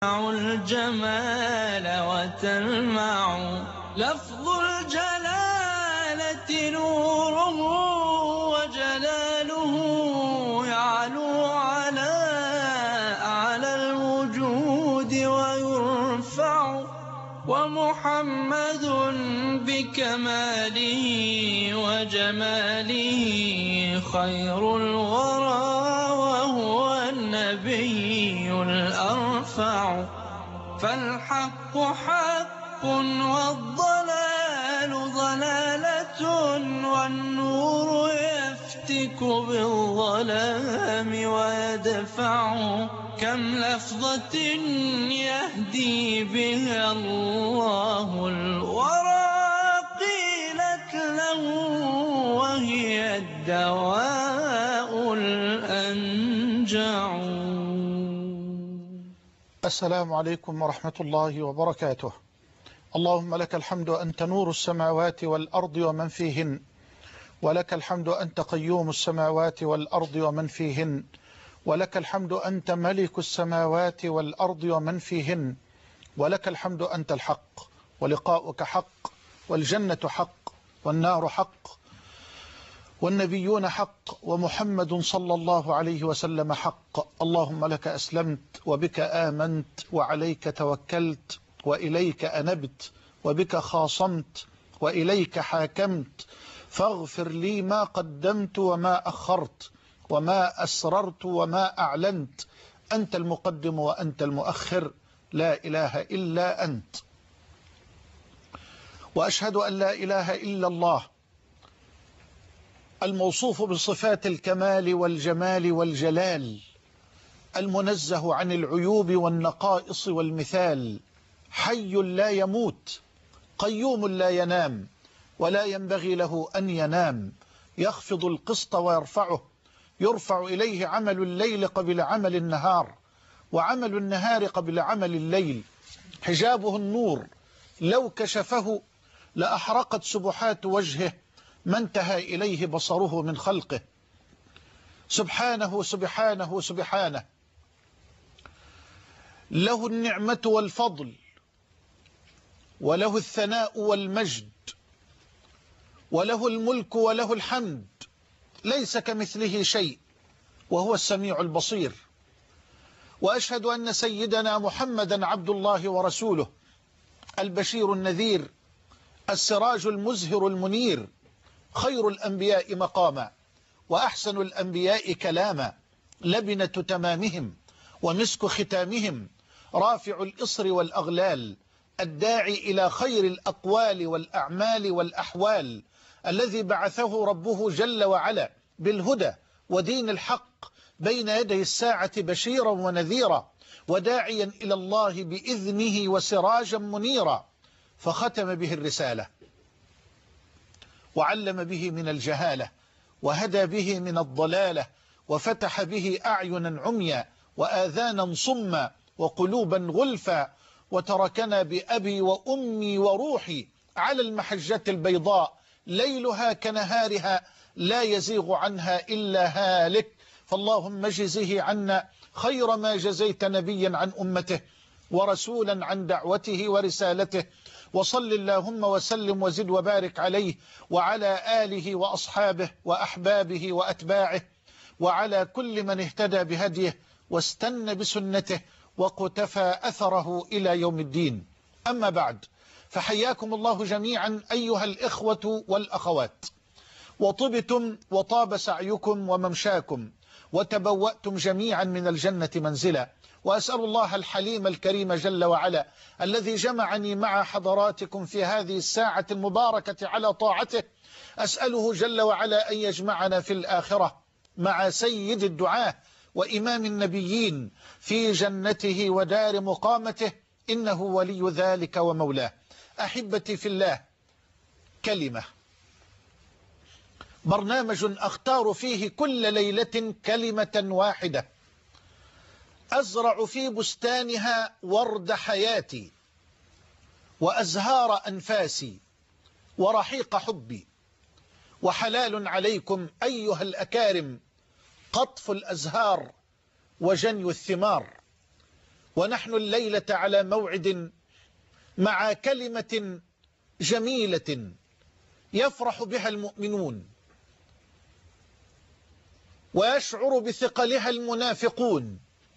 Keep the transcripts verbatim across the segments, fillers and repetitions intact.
الجمال وتلمع لفظ الجلالة نوره وجلاله يعلو على أعلى الوجود ويرفع ومحمد بكماله وجماله خير الورى وهو النبي الأرفع فالحق حق والضلال ضلالة والنور يفتك بالظلام ويدفع كم لفظة يهدي بها الله الورى قيلت له وهي الدواء الأنجع. السلام عليكم ورحمة الله وبركاته. اللهم لك الحمد أنت نور السماوات والأرض ومن فيهن، ولك الحمد أنت قيوم السماوات والأرض ومن فيهن، ولك الحمد أنت ملك السماوات والأرض ومن فيهن، ولك الحمد أنت الحق ولقاؤك حق والجنة حق والنار حق والنبيون حق ومحمد صلى الله عليه وسلم حق. اللهم لك أسلمت وبك آمنت وعليك توكلت وإليك أنبت وبك خاصمت وإليك حاكمت، فاغفر لي ما قدمت وما أخرت وما أسررت وما أعلنت، أنت المقدم وأنت المؤخر، لا إله إلا أنت. وأشهد أن لا إله إلا الله الموصوف بصفات الكمال والجمال والجلال، المنزه عن العيوب والنقائص والمثال، حي لا يموت، قيوم لا ينام ولا ينبغي له أن ينام، يخفض القسط ويرفعه، يرفع إليه عمل الليل قبل عمل النهار وعمل النهار قبل عمل الليل، حجابه النور لو كشفه لأحرقت سبحات وجهه ما انتهى إليه بصره من خلقه. سبحانه سبحانه سبحانه، له النعمة والفضل وله الثناء والمجد وله الملك وله الحمد، ليس كمثله شيء وهو السميع البصير. وأشهد أن سيدنا محمدا عبد الله ورسوله، البشير النذير، السراج المزهر المنير، خير الأنبياء مقاما وأحسن الأنبياء كلاما، لبنة تمامهم ومسك ختامهم، رافع الإصر والأغلال، الداعي إلى خير الأقوال والأعمال والأحوال، الذي بعثه ربه جل وعلا بالهدى ودين الحق بين يدي الساعة بشيرا ونذيرا وداعيا إلى الله بإذنه وسراجا منيرا، فختم به الرسالة وعلم به من الجهالة وهدى به من الضلالة وفتح به أعينا عميا وآذانا صما وقلوبا غلفا، وتركنا بأبي وأمي وروحي على المحجة البيضاء ليلها كنهارها لا يزيغ عنها إلا هالك. فاللهم اجزه عنا خير ما جزيت نبيا عن أمته ورسولا عن دعوته ورسالته، وصل اللهم وسلم وزد وبارك عليه وعلى آله وأصحابه وأحبابه وأتباعه وعلى كل من اهتدى بهديه واستنى بسنته وقتفى أثره إلى يوم الدين. أما بعد، فحياكم الله جميعا أيها الإخوة والأخوات، وطبتم وطاب سعيكم وممشاكم وتبوأتم جميعا من الجنة منزلا، وأسأل الله الحليم الكريم جل وعلا الذي جمعني مع حضراتكم في هذه الساعة المباركة على طاعته، أسأله جل وعلا أن يجمعنا في الآخرة مع سيد الدعاة وإمام النبيين في جنته ودار مقامته، إنه ولي ذلك ومولاه. أحبتي في الله، كلمة، برنامج أختار فيه كل ليلة كلمة واحدة أزرع في بستانها ورد حياتي وأزهار أنفاسي ورحيق حبي، وحلال عليكم أيها الأكارم قطف الأزهار وجني الثمار، ونحن الليلة على موعد مع كلمة جميلة يفرح بها المؤمنون ويشعر بثقلها المنافقون.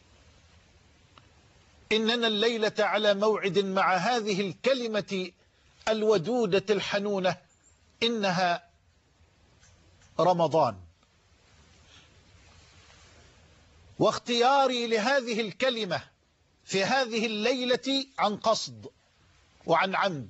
إننا الليلة على موعد مع هذه الكلمة الودودة الحنونة، إنها رمضان. واختياري لهذه الكلمة في هذه الليلة عن قصد وعن عمد،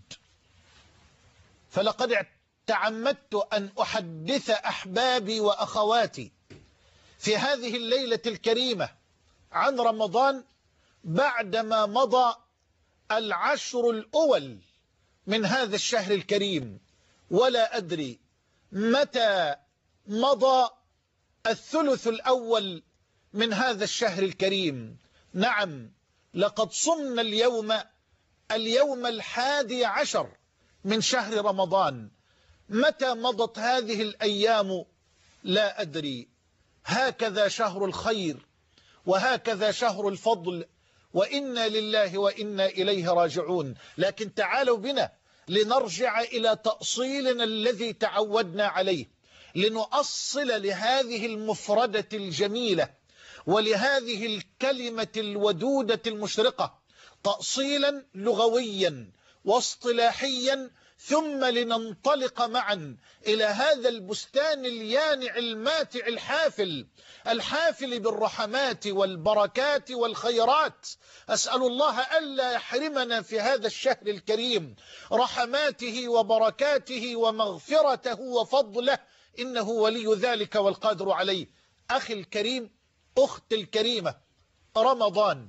فلقد تعمدت أن أحدث أحبابي وأخواتي في هذه الليلة الكريمة عن رمضان بعدما مضى العشر الأول من هذا الشهر الكريم، ولا أدري متى مضى الثلث الأول من هذا الشهر الكريم. نعم، لقد صمنا اليوم اليوم الحادي عشر من شهر رمضان. متى مضت هذه الأيام لا أدري. هكذا شهر الخير وهكذا شهر الفضل، وإنا لله وإنا إليه راجعون. لكن تعالوا بنا لنرجع إلى تأصيلنا الذي تعودنا عليه، لنؤصل لهذه المفردة الجميلة ولهذه الكلمة الودودة المشرقة تأصيلا لغويا واصطلاحيا، ثم لننطلق معا إلى هذا البستان اليانع الماتع الحافل الحافل بالرحمات والبركات والخيرات. أسأل الله ألا يحرمنا في هذا الشهر الكريم رحماته وبركاته ومغفرته وفضله، إنه ولي ذلك والقادر عليه. أخي الكريم، أختي الكريمة، رمضان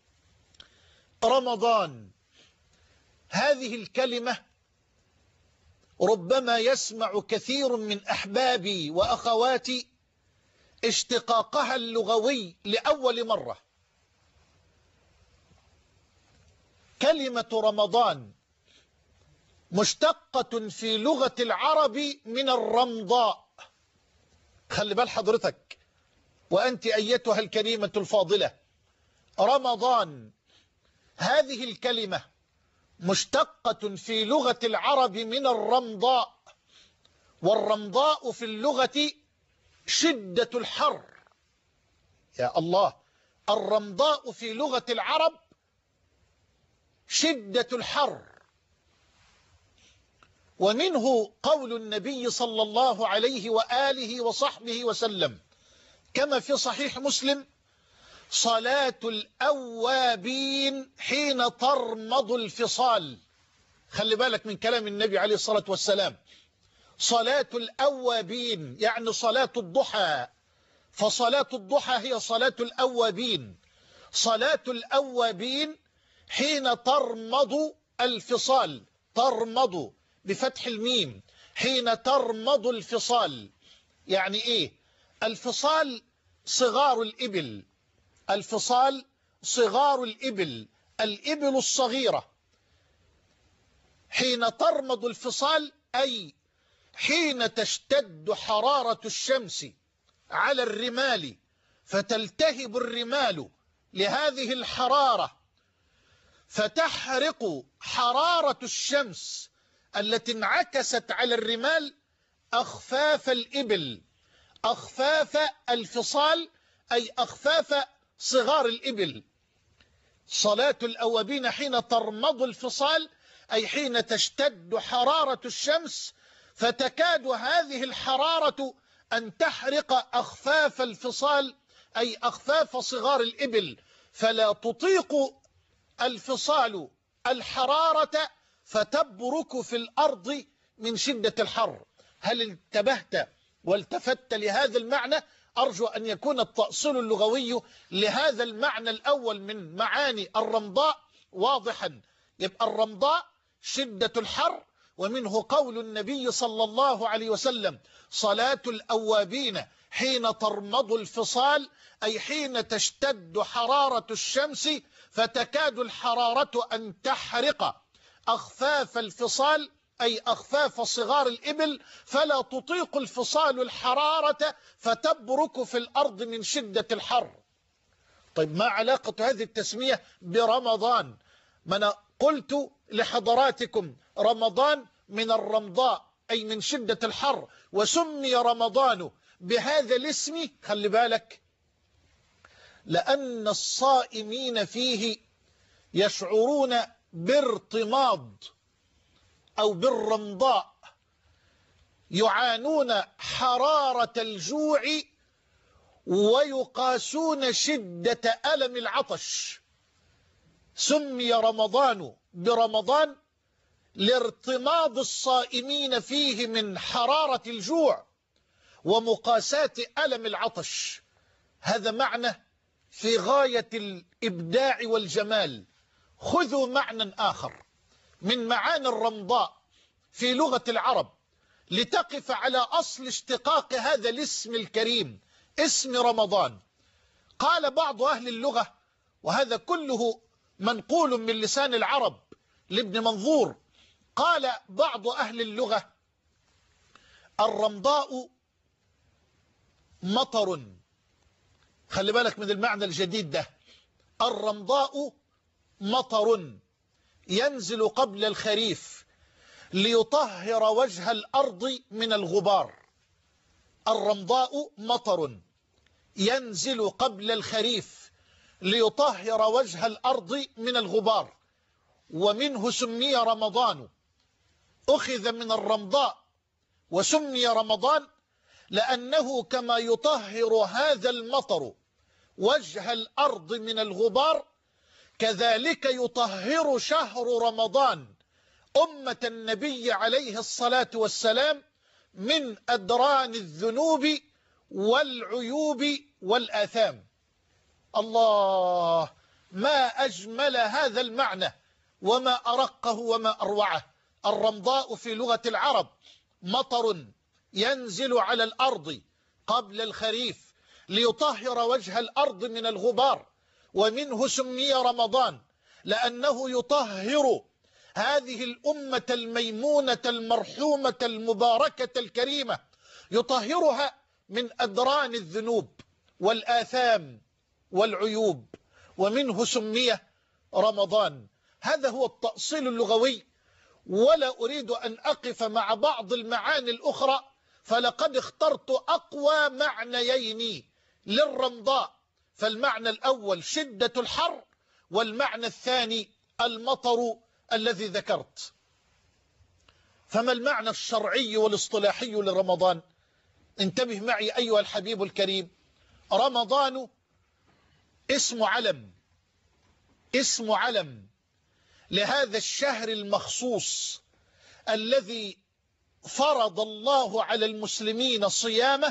رمضان هذه الكلمة ربما يسمع كثير من أحبابي وأخواتي اشتقاقها اللغوي لأول مرة. كلمة رمضان مشتقة في لغة العرب من الرمضاء. خلي بال حضرتك وأنت أيتها الكريمة الفاضلة، رمضان هذه الكلمة مشتقة في لغة العرب من الرمضاء، والرمضاء في اللغة شدة الحر. يا الله، الرمضاء في لغة العرب شدة الحر. ومنه قول النبي صلى الله عليه وآله وصحبه وسلم كما في صحيح مسلم: صلاة الأوابين حين ترمض الفصال. خلي بالك من كلام النبي عليه الصلاة والسلام. صلاة الأوابين يعني صلاة الضحى، فصلاة الضحى هي صلاة الأوابين. صلاة الأوابين حين ترمض الفصال، ترمض بفتح الميم، حين ترمض الفصال. يعني إيه؟ الفصال صغار الإبل، الفصال صغار الإبل، الإبل الصغيرة. حين ترمض الفصال أي حين تشتد حرارة الشمس على الرمال، فتلتهب الرمال لهذه الحرارة، فتحرق حرارة الشمس التي انعكست على الرمال أخفاف الإبل، أخفاف الفصال أي أخفاف صغار الإبل. صلاة الأوابين حين ترمض الفصال أي حين تشتد حرارة الشمس، فتكاد هذه الحرارة أن تحرق أخفاف الفصال أي أخفاف صغار الإبل، فلا تطيق الفصال الحرارة فتبرك في الأرض من شدة الحر. هل انتبهت والتفت لهذا المعنى؟ أرجو أن يكون التأصيل اللغوي لهذا المعنى الأول من معاني الرمضاء واضحا. يبقى الرمضاء شدة الحر، ومنه قول النبي صلى الله عليه وسلم: صلاة الأوابين حين ترمض الفصال أي حين تشتد حرارة الشمس فتكاد الحرارة أن تحرق أخفاف الفصال أي أخفاف صغار الإبل، فلا تطيق الفصال الحرارة فتبرك في الأرض من شدة الحر. طيب ما علاقة هذه التسمية برمضان؟ ما أنا قلت لحضراتكم رمضان من الرمضاء أي من شدة الحر، وسمي رمضان بهذا الاسم. خلي بالك، لأن الصائمين فيه يشعرون بارتماض أو بالرمضاء، يعانون حرارة الجوع ويقاسون شدة ألم العطش. سمي رمضان برمضان لارتماض الصائمين فيه من حرارة الجوع ومقاساة ألم العطش. هذا معنى في غاية الإبداع والجمال. خذوا معنى آخر من معاني الرمضاء في لغة العرب لتقف على أصل اشتقاق هذا الاسم الكريم، اسم رمضان. قال بعض أهل اللغة، وهذا كله منقول من لسان العرب لابن منظور، قال بعض أهل اللغة: الرمضاء مطر. خلي بالك من المعنى الجديد ده. الرمضاء مطر ينزل قبل الخريف ليطهر وجه الأرض من الغبار. الرمضاء مطر ينزل قبل الخريف ليطهر وجه الأرض من الغبار، ومنه سمي رمضان. أخذ من الرمضاء وسمي رمضان لأنه كما يطهر هذا المطر وجه الأرض من الغبار، كذلك يطهر شهر رمضان أمة النبي عليه الصلاة والسلام من أدران الذنوب والعيوب والآثام. الله، ما أجمل هذا المعنى وما أرقه وما أروعه. الرمضاء في لغة العرب مطر ينزل على الأرض قبل الخريف ليطهر وجه الأرض من الغبار، ومنه سمي رمضان لأنه يطهر هذه الأمة الميمونة المرحومة المباركة الكريمة، يطهرها من أدران الذنوب والآثام والعيوب، ومنه سمي رمضان. هذا هو التأصيل اللغوي، ولا أريد أن أقف مع بعض المعاني الأخرى، فلقد اخترت أقوى معنيين للرمضاء. فالمعنى الأول شدة الحر، والمعنى الثاني المطر الذي ذكرت. فما المعنى الشرعي والاصطلاحي لرمضان؟ انتبه معي أيها الحبيب الكريم. رمضان اسم علم، اسم علم لهذا الشهر المخصوص الذي فرض الله على المسلمين صيامه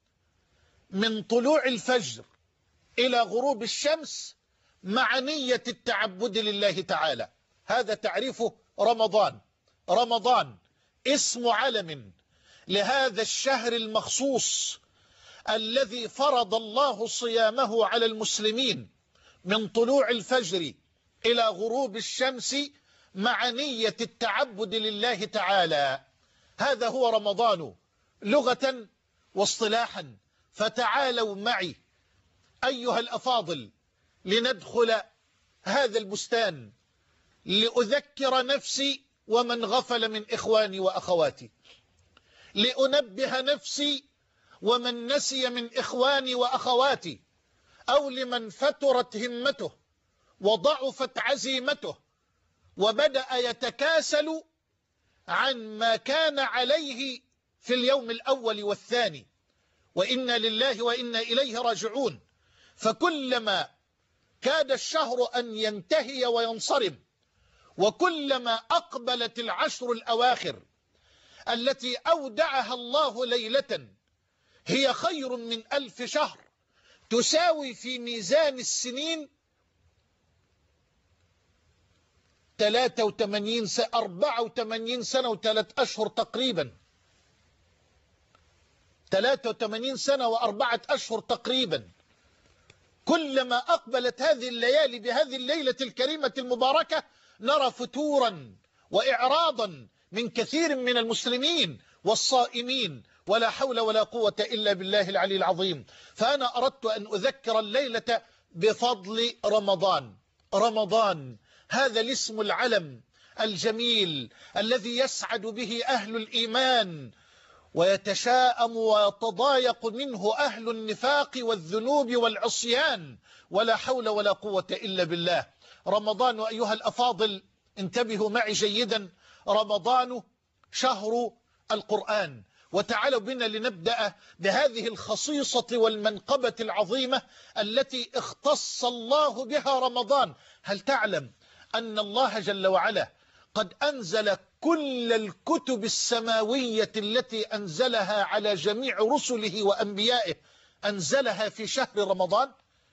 من طلوع الفجر إلى غروب الشمس مع نية التعبد لله تعالى. هذا تعريف رمضان. رمضان اسم علم لهذا الشهر المخصوص الذي فرض الله صيامه على المسلمين من طلوع الفجر إلى غروب الشمس مع نية التعبد لله تعالى. هذا هو رمضان لغة واصطلاحا. فتعالوا معي أيها الأفاضل لندخل هذا البستان لأذكر نفسي ومن غفل من إخواني وأخواتي، لأنبه نفسي ومن نسي من إخواني وأخواتي، أو لمن فترت همته وضعفت عزيمته وبدأ يتكاسل عن ما كان عليه في اليوم الأول والثاني. وإنا لله وإنا إليه راجعون. فكلما كاد الشهر أن ينتهي وينصرم، وكلما أقبلت العشر الأواخر التي أودعها الله ليلة هي خير من ألف شهر، تساوي في ميزان السنين ثلاثة وثمانين سنة، أربعة وثمانين سنة وثلاث أشهر تقريبا، ثلاثة وثمانين سنة وأربعة أشهر تقريبا. كلما أقبلت هذه الليالي بهذه الليلة الكريمة المباركة نرى فتورا وإعراضا من كثير من المسلمين والصائمين، ولا حول ولا قوة إلا بالله العلي العظيم. فأنا أردت أن أذكر الليلة بفضل رمضان. رمضان هذا الاسم العلم الجميل الذي يسعد به أهل الإيمان ويتشاءم ويتضايق منه أهل النفاق والذنوب والعصيان، ولا حول ولا قوة إلا بالله. رمضان أيها الأفاضل انتبهوا معي جيدا، رمضان شهر القرآن. وتعالوا بنا لنبدأ بهذه الخصيصة والمنقبة العظيمة التي اختص الله بها رمضان. هل تعلم أن الله جل وعلا قد أنزل كل الكتب السماوية التي أنزلها على جميع رسله وأنبيائه أنزلها في شهر رمضان؟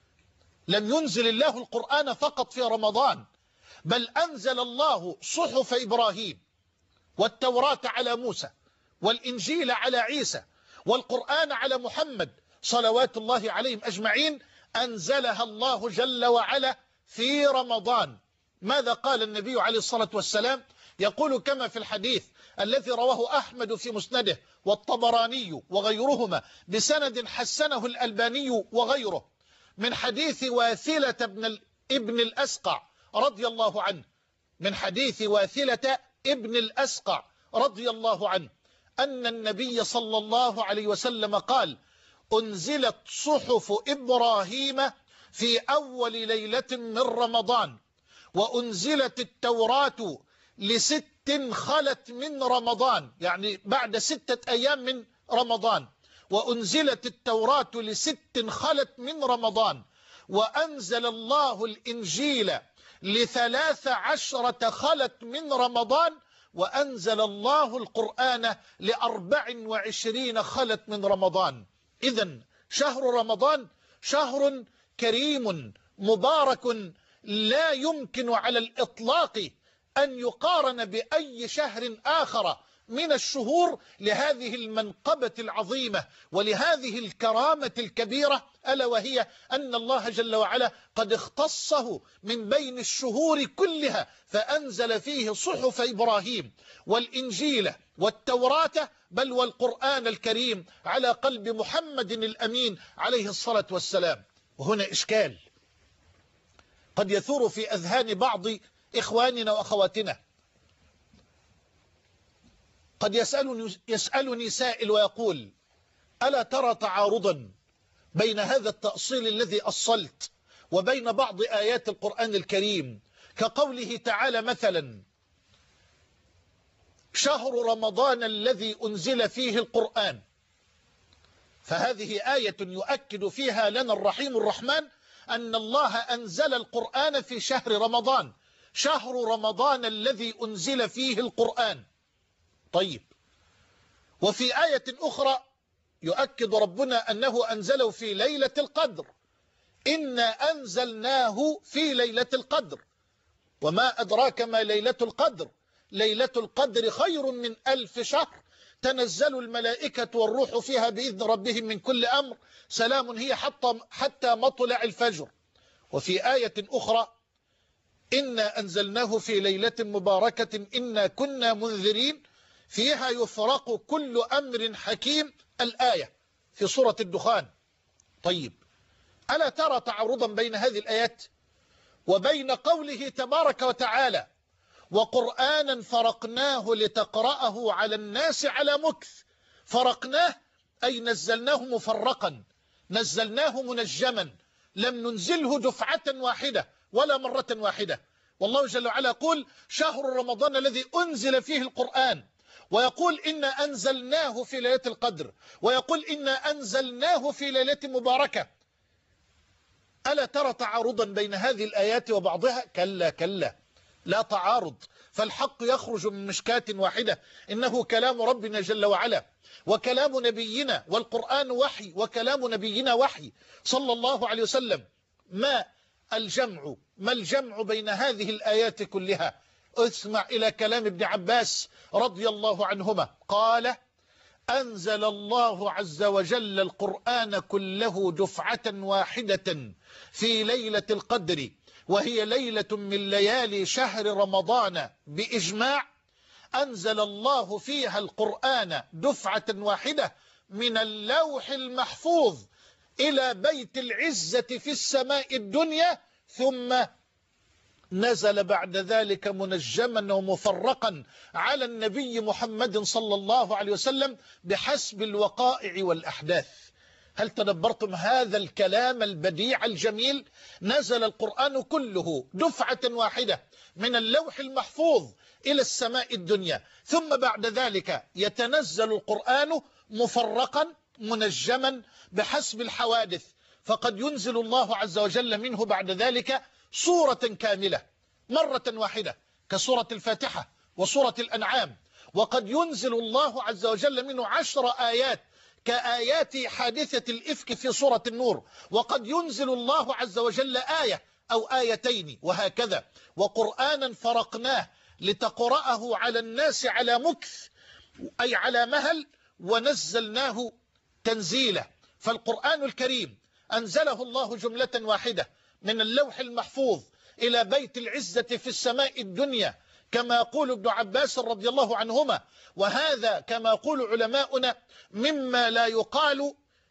لم ينزل الله القرآن فقط في رمضان، بل أنزل الله صحف إبراهيم والتوراة على موسى والإنجيل على عيسى والقرآن على محمد صلوات الله عليهم أجمعين، أنزلها الله جل وعلا في رمضان. ماذا قال النبي عليه الصلاة والسلام؟ يقول كما في الحديث الذي رواه أحمد في مسنده والطبراني وغيرهما بسند حسنه الألباني وغيره، من حديث واثلة بن ابن الأسقع رضي الله عنه، من حديث واثلة ابن الأسقع رضي الله عنه أن النبي صلى الله عليه وسلم قال: أنزلت صحف إبراهيم في أول ليلة من رمضان، وأنزلت التوراة لست خلت من رمضان، يعني بعد ستة أيام من رمضان، وأنزلت التوراة لست خلت من رمضان، وأنزل الله الإنجيل لثلاث عشرة خلت من رمضان، وأنزل الله القرآن لأربع وعشرين خلت من رمضان. إذن شهر رمضان شهر كريم مبارك لا يمكن على الإطلاق أن يقارن بأي شهر آخر من الشهور لهذه المنقبة العظيمة ولهذه الكرامة الكبيرة، ألا وهي أن الله جل وعلا قد اختصه من بين الشهور كلها، فأنزل فيه صحف إبراهيم والإنجيل والتوراة بل والقرآن الكريم على قلب محمد الأمين عليه الصلاة والسلام. وهنا إشكال قد يثور في أذهان بعض إخواننا وأخواتنا. قد يسألني, يسألني سائل ويقول: ألا ترى تعارضا بين هذا التأصيل الذي أصلت وبين بعض آيات القرآن الكريم، كقوله تعالى مثلا: شهر رمضان الذي أنزل فيه القرآن، فهذه آية يؤكد فيها لنا الرحيم الرحمن أن الله أنزل القرآن في شهر رمضان، شهر رمضان الذي أنزل فيه القرآن. طيب، وفي آية أخرى يؤكد ربنا أنه أنزله في ليلة القدر، إنا أنزلناه في ليلة القدر، وما أدراك ما ليلة القدر، ليلة القدر خير من ألف شهر، تنزل الملائكة والروح فيها بإذن ربهم من كل أمر، سلام هي حتى, حتى مطلع الفجر. وفي آية أخرى: إنا أنزلناه في ليلة مباركة إنا كنا منذرين فيها يفرق كل أمر حكيم، الآية في سورة الدخان. طيب، ألا ترى تعارضا بين هذه الآيات وبين قوله تبارك وتعالى: وقرآنا فرقناه لتقرأه على الناس على مكث؟ فرقناه أي نزلناه مفرقا، نزلناه منجما، لم ننزله دفعة واحدة ولا مرة واحدة. والله جل وعلا يقول: شهر رمضان الذي أنزل فيه القرآن، ويقول: إنا أنزلناه في ليلة القدر، ويقول: إنا أنزلناه في ليلة مباركة. ألا ترى تعارضا بين هذه الآيات وبعضها؟ كلا كلا، لا تعارض، فالحق يخرج من مشكاة واحدة، إنه كلام ربنا جل وعلا وكلام نبينا، والقرآن وحي وكلام نبينا وحي صلى الله عليه وسلم. ما الجمع ما الجمع بين هذه الآيات كلها؟ اسمع إلى كلام ابن عباس رضي الله عنهما، قال: أنزل الله عز وجل القرآن كله دفعة واحدة في ليلة القدر، وهي ليلة من ليالي شهر رمضان بإجماع، أنزل الله فيها القرآن دفعة واحدة من اللوح المحفوظ إلى بيت العزة في السماء الدنيا، ثم نزل بعد ذلك منجما ومفرقا على النبي محمد صلى الله عليه وسلم بحسب الوقائع والأحداث. هل تدبرتم هذا الكلام البديع الجميل؟ نزل القرآن كله دفعة واحدة من اللوح المحفوظ إلى السماء الدنيا، ثم بعد ذلك يتنزل القرآن مفرقا منجما بحسب الحوادث، فقد ينزل الله عز وجل منه بعد ذلك سورة كاملة مرة واحدة كسورة الفاتحة وسورة الأنعام، وقد ينزل الله عز وجل منه عشر آيات كآيات حادثة الإفك في سورة النور، وقد ينزل الله عز وجل آية أو آيتين وهكذا. وقرآنا فرقناه لتقرأه على الناس على مكث أي على مهل، ونزلناه تنزيلا. فالقرآن الكريم أنزله الله جملة واحدة من اللوح المحفوظ إلى بيت العزة في السماء الدنيا، كما يقول ابن عباس رضي الله عنهما، وهذا كما يقول علماؤنا مما لا يقال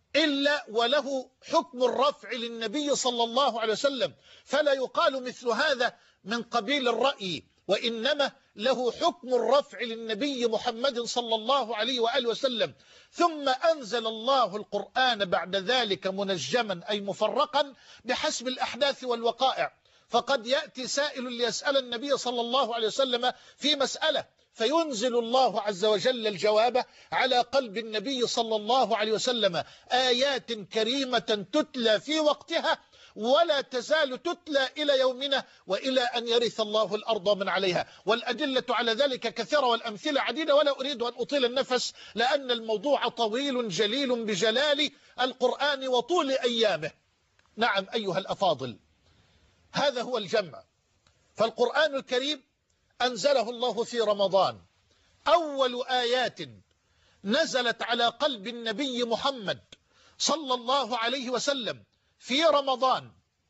إلا وله حكم الرفع للنبي صلى الله عليه وسلم، فلا يقال مثل هذا من قبيل الرأي، وإنما له حكم الرفع للنبي محمد صلى الله عليه وآله وسلم. ثم أنزل الله القرآن بعد ذلك منجما أي مفرقا بحسب الأحداث والوقائع. فقد يأتي سائل ليسأل النبي صلى الله عليه وسلم في مسألة، فينزل الله عز وجل الجواب على قلب النبي صلى الله عليه وسلم، آيات كريمة تتلى في وقتها ولا تزال تتلى إلى يومنا وإلى أن يرث الله الأرض من عليها. والأدلة على ذلك كثيرة والأمثلة عديدة، ولا أريد أن أطيل النفس لأن الموضوع طويل جليل بجلال القرآن وطول أيامه. نعم أيها الأفاضل، هذا هو الجمع. فالقرآن الكريم أنزله الله في رمضان، أول آيات نزلت على قلب النبي محمد صلى الله عليه وسلم في رمضان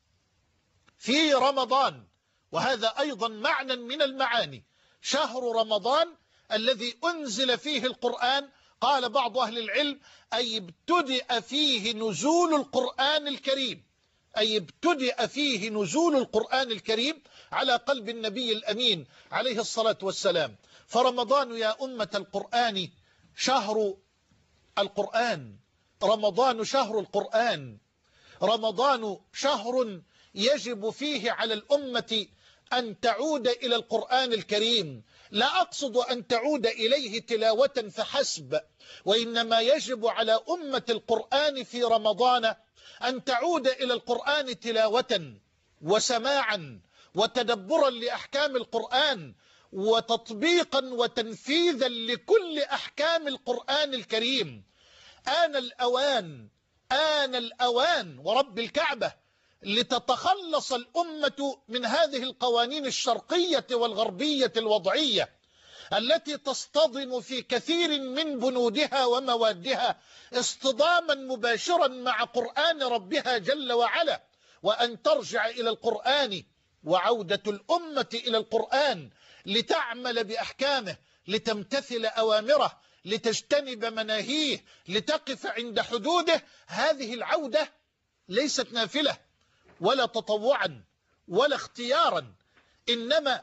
في رمضان وهذا أيضا معنى من المعاني. شهر رمضان الذي أنزل فيه القرآن، قال بعض أهل العلم أي ابتدأ فيه نزول القرآن الكريم، أي ابتدأ فيه نزول القرآن الكريم على قلب النبي الأمين عليه الصلاة والسلام. فرمضان يا أمة القرآن شهر القرآن، رمضان شهر القرآن، رمضان شهر يجب فيه على الأمة أن تعود إلى القرآن الكريم. لا أقصد أن تعود إليه تلاوة فحسب، وإنما يجب على أمة القرآن في رمضان أن تعود إلى القرآن تلاوة وسماعا وتدبرا لأحكام القرآن وتطبيقا وتنفيذا لكل أحكام القرآن الكريم. آن الأوان آن الأوان ورب الكعبة لتتخلص الأمة من هذه القوانين الشرقية والغربية الوضعية التي تصطدم في كثير من بنودها وموادها اصطداما مباشرا مع قرآن ربها جل وعلا، وأن ترجع إلى القرآن. وعودة الأمة إلى القرآن لتعمل بأحكامه، لتمتثل أوامره، لتجتنب مناهيه، لتقف عند حدوده. هذه العودة ليست نافلة ولا تطوعا ولا اختيارا، إنما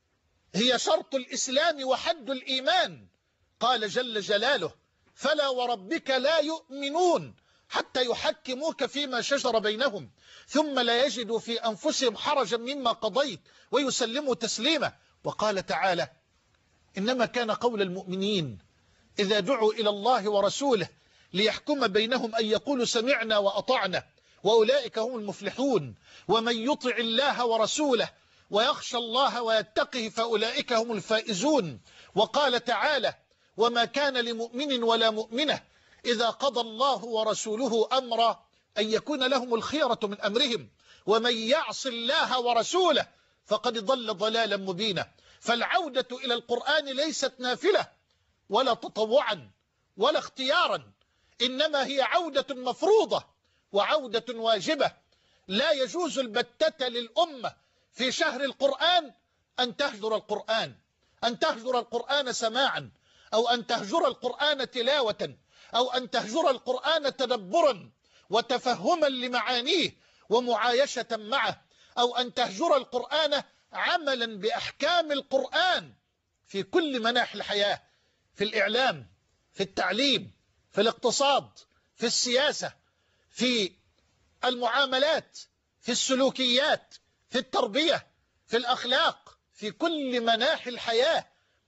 هي شرط الإسلام وحد الإيمان. قال جل جلاله: فلا وربك لا يؤمنون حتى يحكموك فيما شجر بينهم ثم لا يجدوا في أنفسهم حرجا مما قضيت ويسلموا تسليما. وقال تعالى: إنما كان قول المؤمنين إذا دعوا إلى الله ورسوله ليحكم بينهم أن يقولوا سمعنا وأطعنا وأولئك هم المفلحون ومن يطع الله ورسوله ويخشى الله ويتقه فأولئك هم الفائزون. وقال تعالى: وما كان لمؤمن ولا مؤمنة إذا قضى الله ورسوله أمرا أن يكون لهم الخيرة من أمرهم ومن يعص الله ورسوله فقد ضل ضلالا مبينا. فالعودة إلى القرآن ليست نافلة ولا تطوعا ولا اختيارا، إنما هي عودة مفروضة وعودة واجبة. لا يجوز البتة للأمة في شهر القرآن أن تهجر القرآن، أن تهجر القرآن سماعا، أو أن تهجر القرآن تلاوة، أو أن تهجر القرآن تدبرا. وتفهما لمعانيه ومعايشة معه، أو أن تهجر القرآن عملا بأحكام القرآن في كل مناحي الحياة، في الإعلام، في التعليم، في الاقتصاد، في السياسة، في المعاملات، في السلوكيات، في التربية، في الأخلاق، في كل مناحي الحياة.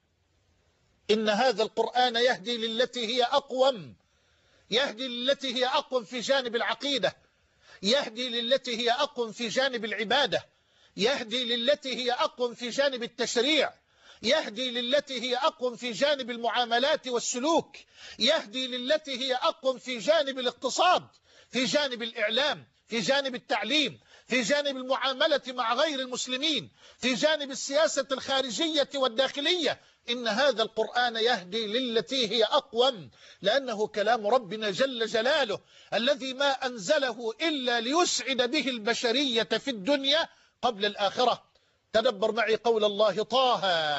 إن هذا القرآن يهدي للتي هي أقوم، يهدي للتي هي أقوم في جانب العقيدة، يهدي للتي هي أقوم في جانب العبادة، يهدي للتي هي أقوم في جانب التشريع، يهدي للتي هي أقوم في جانب المعاملات والسلوك، يهدي للتي هي أقوم في جانب الاقتصاد، في جانب الإعلام، في جانب التعليم، في جانب المعاملة مع غير المسلمين، في جانب السياسة الخارجية والداخلية. إن هذا القرآن يهدي للتي هي أقوم، لأنه كلام ربنا جل جلاله الذي ما أنزله إلا ليسعد به البشرية في الدنيا قبل الآخرة. تدبر معي قول الله: طه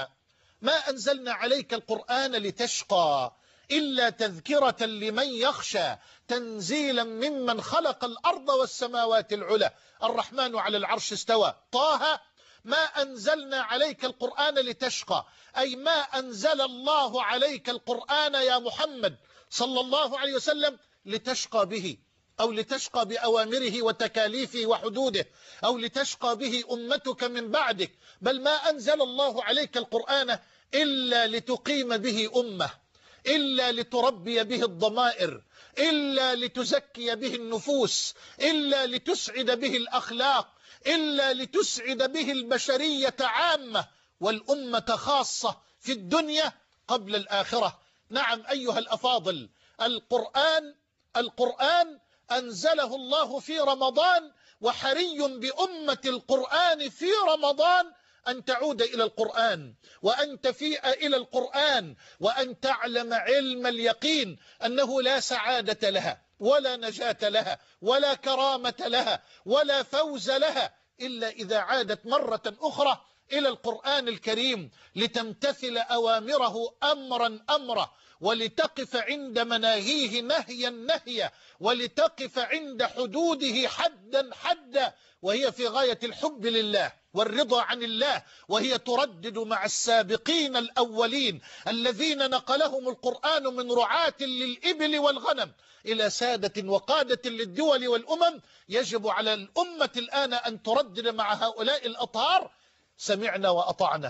ما أنزلنا عليك القرآن لتشقى إلا تذكرة لمن يخشى تنزيلا ممن خلق الأرض والسماوات العلى الرحمن على العرش استوى. طه ما أنزلنا عليك القرآن لتشقى، أي ما أنزل الله عليك القرآن يا محمد صلى الله عليه وسلم لتشقى به، أو لتشقى بأوامره وتكاليفه وحدوده، أو لتشقى به أمتك من بعدك، بل ما أنزل الله عليك القرآن إلا لتقيم به أمة، إلا لتربي به الضمائر، إلا لتزكي به النفوس، إلا لتسعد به الأخلاق، إلا لتسعد به البشرية عامة والأمة خاصة في الدنيا قبل الآخرة. نعم أيها الأفاضل، القرآن القرآن أنزله الله في رمضان، وحري بأمة القرآن في رمضان أن تعود إلى القرآن، وأن تفيء إلى القرآن، وأن تعلم علم اليقين أنه لا سعادة لها ولا نجاة لها ولا كرامة لها ولا فوز لها إلا إذا عادت مرة أخرى إلى القرآن الكريم لتمتثل أوامره أمرا أمرا، ولتقف عند مناهيه نهيا نهيا، ولتقف عند حدوده حدا حدا، وهي في غاية الحب لله والرضا عن الله، وهي تردد مع السابقين الأولين الذين نقلهم القرآن من رعاة للإبل والغنم إلى سادة وقادة للدول والأمم. يجب على الأمة الآن أن تردد مع هؤلاء الأطهار: سمعنا وأطعنا،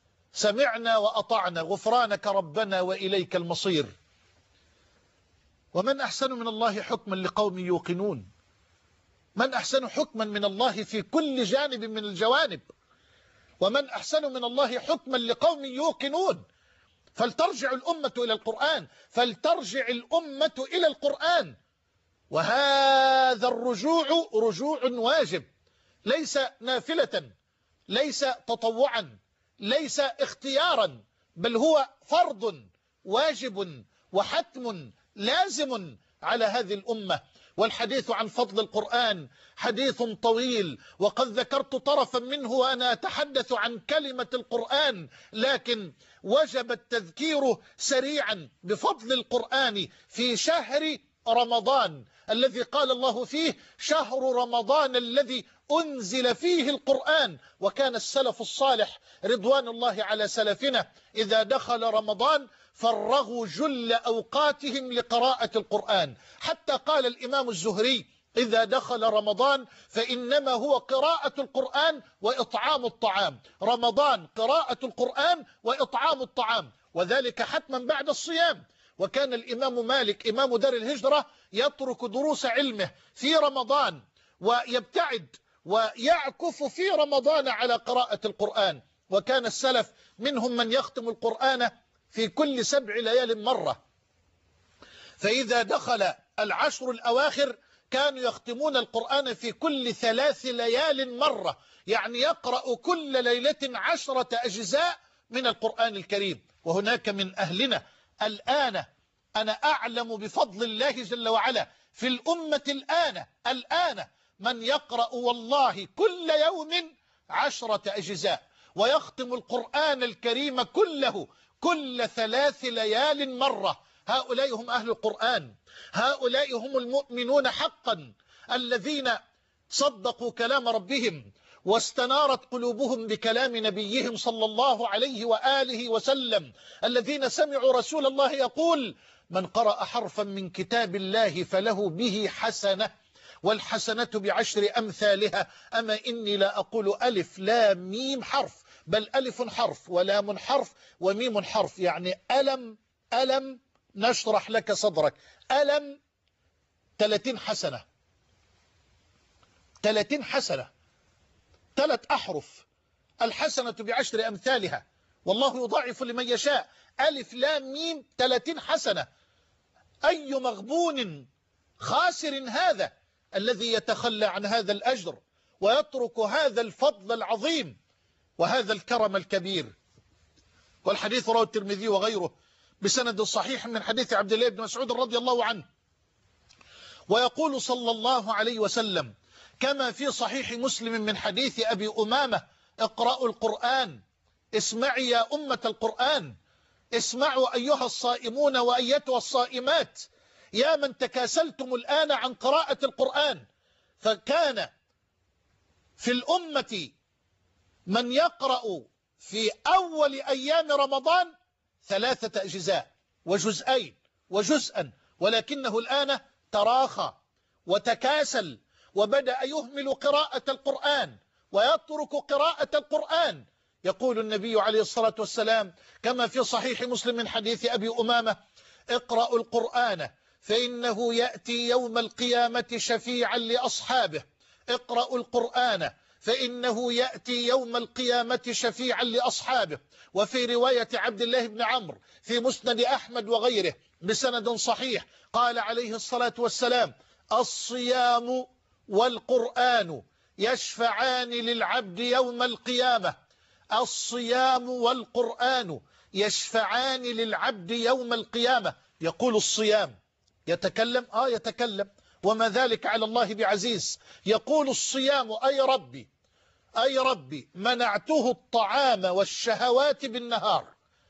سمعنا وأطعنا، غفرانك ربنا وإليك المصير. ومن أحسن من الله حكما لقوم يوقنون؟ من أحسن حكما من الله في كل جانب من الجوانب؟ ومن أحسن من الله حكما لقوم يوقنون؟ فلترجع الأمة إلى القرآن، فلترجع الأمة إلى القرآن. وهذا الرجوع رجوع واجب، ليس نافلة، ليس تطوعا، ليس اختيارا، بل هو فرض واجب وحتم لازم على هذه الأمة. والحديث عن فضل القرآن حديث طويل، وقد ذكرت طرفا منه وأنا أتحدث عن كلمة القرآن، لكن وجب التذكير سريعا بفضل القرآن في شهر رمضان الذي قال الله فيه: شهر رمضان الذي أنزل فيه القرآن. وكان السلف الصالح رضوان الله على سلفنا إذا دخل رمضان فرغوا جل أوقاتهم لقراءة القرآن، حتى قال الإمام الزهري: إذا دخل رمضان فإنما هو قراءة القرآن وإطعام الطعام. رمضان قراءة القرآن وإطعام الطعام، وذلك حتما بعد الصيام. وكان الإمام مالك إمام دار الهجرة يترك دروس علمه في رمضان ويبتعد ويعكف في رمضان على قراءة القرآن. وكان السلف منهم من يختم القرآن في كل سبع ليال مرة، فإذا دخل العشر الأواخر كانوا يختمون القرآن في كل ثلاث ليال مرة، يعني يقرأ كل ليلة عشرة أجزاء من القرآن الكريم. وهناك من أهلنا الآن، أنا أعلم بفضل الله جل وعلا في الأمة الآن الآن من يقرأ والله كل يوم عشرة أجزاء، ويختم القرآن الكريم كله كل ثلاث ليال مرة. هؤلاء هم أهل القرآن، هؤلاء هم المؤمنون حقا الذين صدقوا كلام ربهم واستنارت قلوبهم بكلام نبيهم صلى الله عليه وآله وسلم، الذين سمعوا رسول الله يقول: من قرأ حرفا من كتاب الله فله به حسنة والحسنة بعشر أمثالها. أما إني لا أقول ألف لا ميم حرف، بل ألف حرف ولام حرف وميم حرف، يعني ألم ألم نشرح لك صدرك، ألم ثلاثين حسنة، ثلاثين حسنة، ثلاث أحرف، الحسنة بعشر أمثالها والله يضاعف لمن يشاء. ألف لام ميم ثلاثين حسنة. أي مغبون خاسر هذا الذي يتخلى عن هذا الأجر ويترك هذا الفضل العظيم وهذا الكرم الكبير. والحديث رواه الترمذي وغيره بسند صحيح من حديث عبد الله بن مسعود رضي الله عنه، ويقول صلى الله عليه وسلم كما في صحيح مسلم من حديث أبي أمامة: اقرأوا القرآن، اسمعي يا أمة القرآن، اسمعوا أيها الصائمون وأيتها الصائمات، يا من تكاسلتم الآن عن قراءة القرآن. فكان في الأمة من يقرأ في أول أيام رمضان ثلاثة أجزاء وجزئين وجزءا، ولكنه الآن تراخى وتكاسل وبدأ يهمل قراءة القرآن ويترك قراءة القرآن. يقول النبي عليه الصلاة والسلام كما في صحيح مسلم من حديث أبي أمامة: اقرأوا القرآن فإنه يأتي يوم القيامة شفيعا لأصحابه، اقرأوا القرآن فإنه يأتي يوم القيامة شفيعا لأصحابه. وفي رواية عبد الله بن عمرو في مسند أحمد وغيره بسند صحيح قال عليه الصلاة والسلام: الصيام والقرآن يشفعان للعبد يوم القيامة، الصيام والقرآن يشفعان للعبد يوم القيامة. يقول الصيام، يتكلم آه يتكلم وما ذلك على الله بعزيز. يقول الصيام: أي ربي أي ربي منعته الطعام والشهوات بالنهار.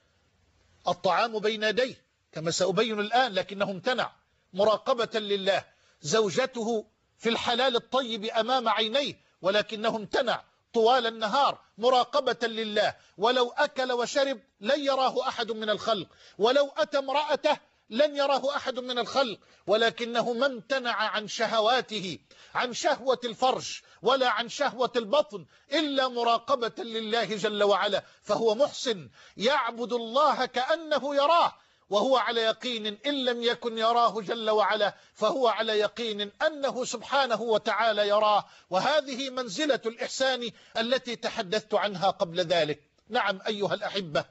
الطعام بين يديه كما سأبين الآن لكنه امتنع مراقبة لله، زوجته في الحلال الطيب أمام عينيه ولكنه امتنع طوال النهار مراقبة لله. ولو أكل وشرب لن يراه أحد من الخلق، ولو أتى امرأته لن يراه أحد من الخلق، ولكنه ما امتنع عن شهواته، عن شهوة الفرج ولا عن شهوة البطن إلا مراقبة لله جل وعلا. فهو محسن يعبد الله كأنه يراه، وهو على يقين إن لم يكن يراه جل وعلا فهو على يقين أنه سبحانه وتعالى يراه. وهذه منزلة الإحسان التي تحدثت عنها قبل ذلك. نعم أيها الأحبة،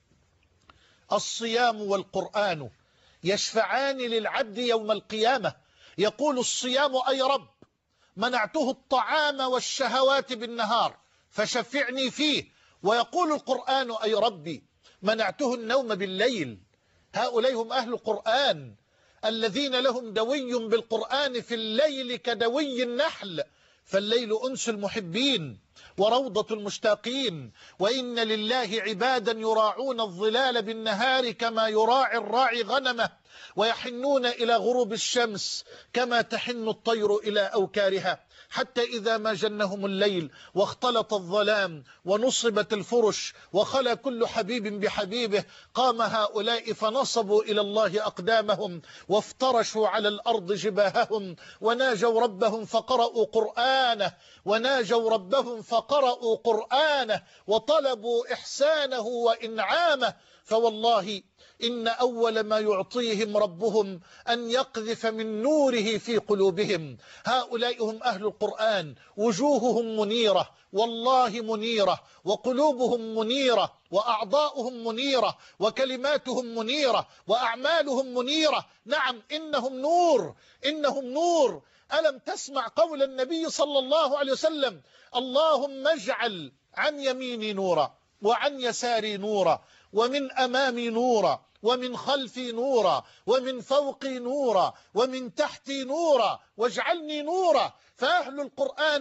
الصيام والقرآن يشفعان للعبد يوم القيامة. يقول الصيام: أي رب منعته الطعام والشهوات بالنهار فشفعني فيه. ويقول القرآن: أي ربي منعته النوم بالليل. هؤلاء هم أهل القرآن الذين لهم دوي بالقرآن في الليل كدوي النحل، فالليل أنس المحبين وروضة المشتاقين. وإن لله عبادا يراعون الظلال بالنهار كما يراعي الراعي غنمه، ويحنون إلى غروب الشمس كما تحن الطير إلى أوكارها، حتى إذا ما جنهم الليل واختلط الظلام ونصبت الفرش وخلى كل حبيب بحبيبه، قام هؤلاء فنصبوا إلى الله أقدامهم وافترشوا على الأرض جباههم وناجوا ربهم فقرأوا قرآنه وناجوا ربهم فقرأوا قرآنه وطلبوا إحسانه وإنعامه. فوالله إن أول ما يعطيهم ربهم أن يقذف من نوره في قلوبهم. هؤلاء هم أهل القرآن، وجوههم منيرة والله منيرة، وقلوبهم منيرة، وأعضاؤهم منيرة، وكلماتهم منيرة، وأعمالهم منيرة. نعم إنهم نور، إنهم نور. ألم تسمع قول النبي صلى الله عليه وسلم: اللهم اجعل عن يميني نورا وعن يساري نورا ومن أمامي نورا ومن خلفي نورا ومن فوقي نورا ومن تحتي نورا واجعلني نورا. فأهل القرآن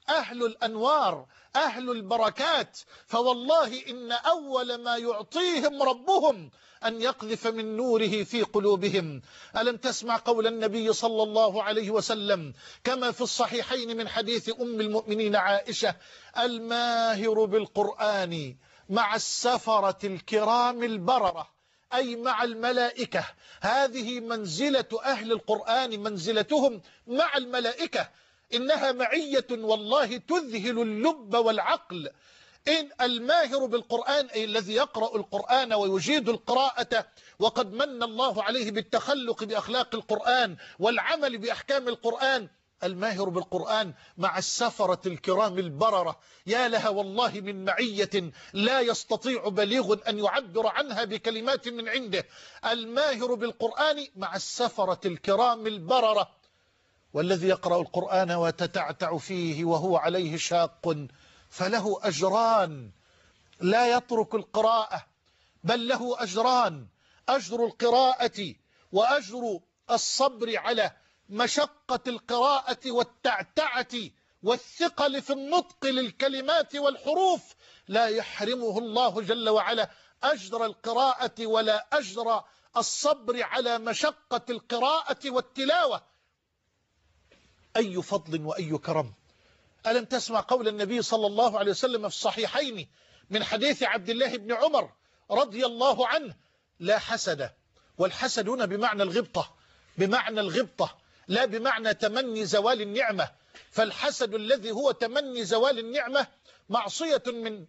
أهل الأنوار، أهل البركات، فوالله إن أول ما يعطيهم ربهم أن يقذف من نوره في قلوبهم. ألم تسمع قول النبي صلى الله عليه وسلم كما في الصحيحين من حديث أم المؤمنين عائشة: الماهر بالقرآن مع السفرة الكرام البررة، أي مع الملائكة. هذه منزلة أهل القرآن، منزلتهم مع الملائكة، إنها معية والله تذهل اللب والعقل. إن الماهر بالقرآن أي الذي يقرأ القرآن ويجيد القراءة، وقد من الله عليه بالتخلق بأخلاق القرآن والعمل بأحكام القرآن. الماهر بالقرآن مع السفرة الكرام البررة، يا لها والله من معية لا يستطيع بليغ أن يعبر عنها بكلمات من عنده. الماهر بالقرآن مع السفرة الكرام البررة. والذي يقرأ القرآن وتتعتع فيه وهو عليه شاق فله أجران، لا يترك القراءة بل له أجران: أجر القراءة وأجر الصبر على مشقة القراءة والتعتعة والثقل في النطق للكلمات والحروف. لا يحرمه الله جل وعلا أجر القراءة ولا أجر الصبر على مشقة القراءة والتلاوة. أي فضل وأي كرم. ألم تسمع قول النبي صلى الله عليه وسلم في الصحيحين من حديث عبد الله بن عمر رضي الله عنه: لا حسد. والحسد هنا بمعنى الغبطة، بمعنى الغبطة لا بمعنى تمني زوال النعمة. فالحسد الذي هو تمني زوال النعمة معصية من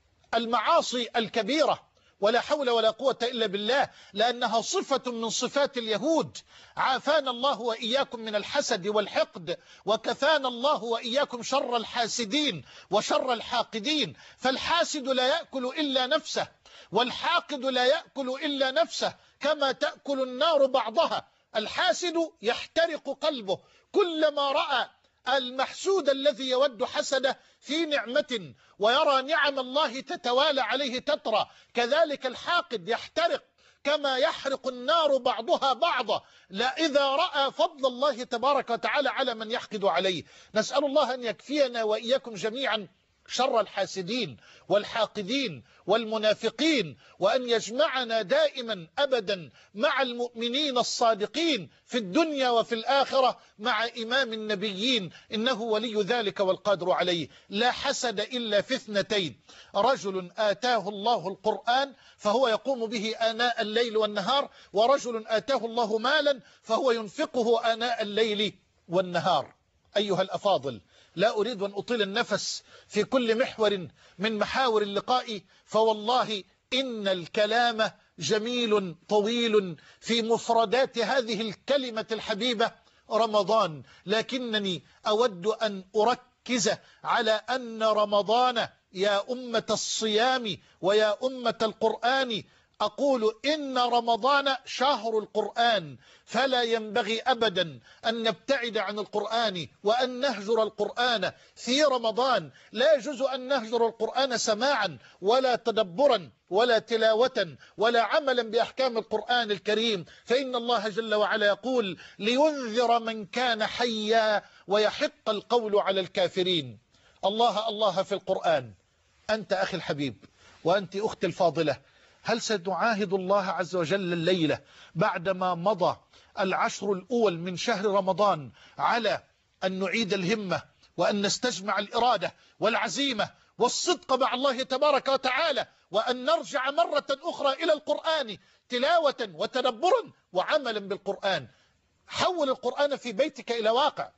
المعاصي الكبيرة، ولا حول ولا قوة إلا بالله، لأنها صفة من صفات اليهود. عافانا الله وإياكم من الحسد والحقد، وكفانا الله وإياكم شر الحاسدين وشر الحاقدين. فالحاسد لا يأكل إلا نفسه، والحاقد لا يأكل إلا نفسه كما تأكل النار بعضها. الحاسد يحترق قلبه كلما رأى المحسود الذي يود حسده في نعمة ويرى نعم الله تتوالى عليه تترى، كذلك الحاقد يحترق كما يحرق النار بعضها بعضا لا إذا رأى فضل الله تبارك وتعالى على من يحقد عليه. نسأل الله أن يكفينا وإياكم جميعا شر الحاسدين والحاقدين والمنافقين، وأن يجمعنا دائما أبدا مع المؤمنين الصادقين في الدنيا وفي الآخرة مع إمام النبيين، إنه ولي ذلك والقادر عليه. لا حسد إلا في اثنتين: رجل آتاه الله القرآن فهو يقوم به آناء الليل والنهار، ورجل آتاه الله مالا فهو ينفقه آناء الليل والنهار. أيها الأفاضل، لا أريد أن أطيل النفس في كل محور من محاور اللقاء، فوالله إن الكلام جميل طويل في مفردات هذه الكلمة الحبيبة رمضان، لكنني أود أن أركز على أن رمضان يا أمة الصيام ويا أمة القرآن، أقول إن رمضان شهر القرآن، فلا ينبغي أبدا أن نبتعد عن القرآن وأن نهجر القرآن في رمضان. لا يجوز أن نهجر القرآن سماعا ولا تدبرا ولا تلاوة ولا عملا بأحكام القرآن الكريم، فإن الله جل وعلا يقول: لينذر من كان حيا ويحق القول على الكافرين. الله الله في القرآن. أنت أخي الحبيب وأنت أختي الفاضلة، هل ستعاهد الله عز وجل الليلة بعدما مضى العشر الأول من شهر رمضان على أن نعيد الهمة وأن نستجمع الإرادة والعزيمة والصدق مع الله تبارك وتعالى، وأن نرجع مرة أخرى إلى القرآن تلاوة وتدبرا وعملا بالقرآن؟ حول القرآن في بيتك إلى واقع،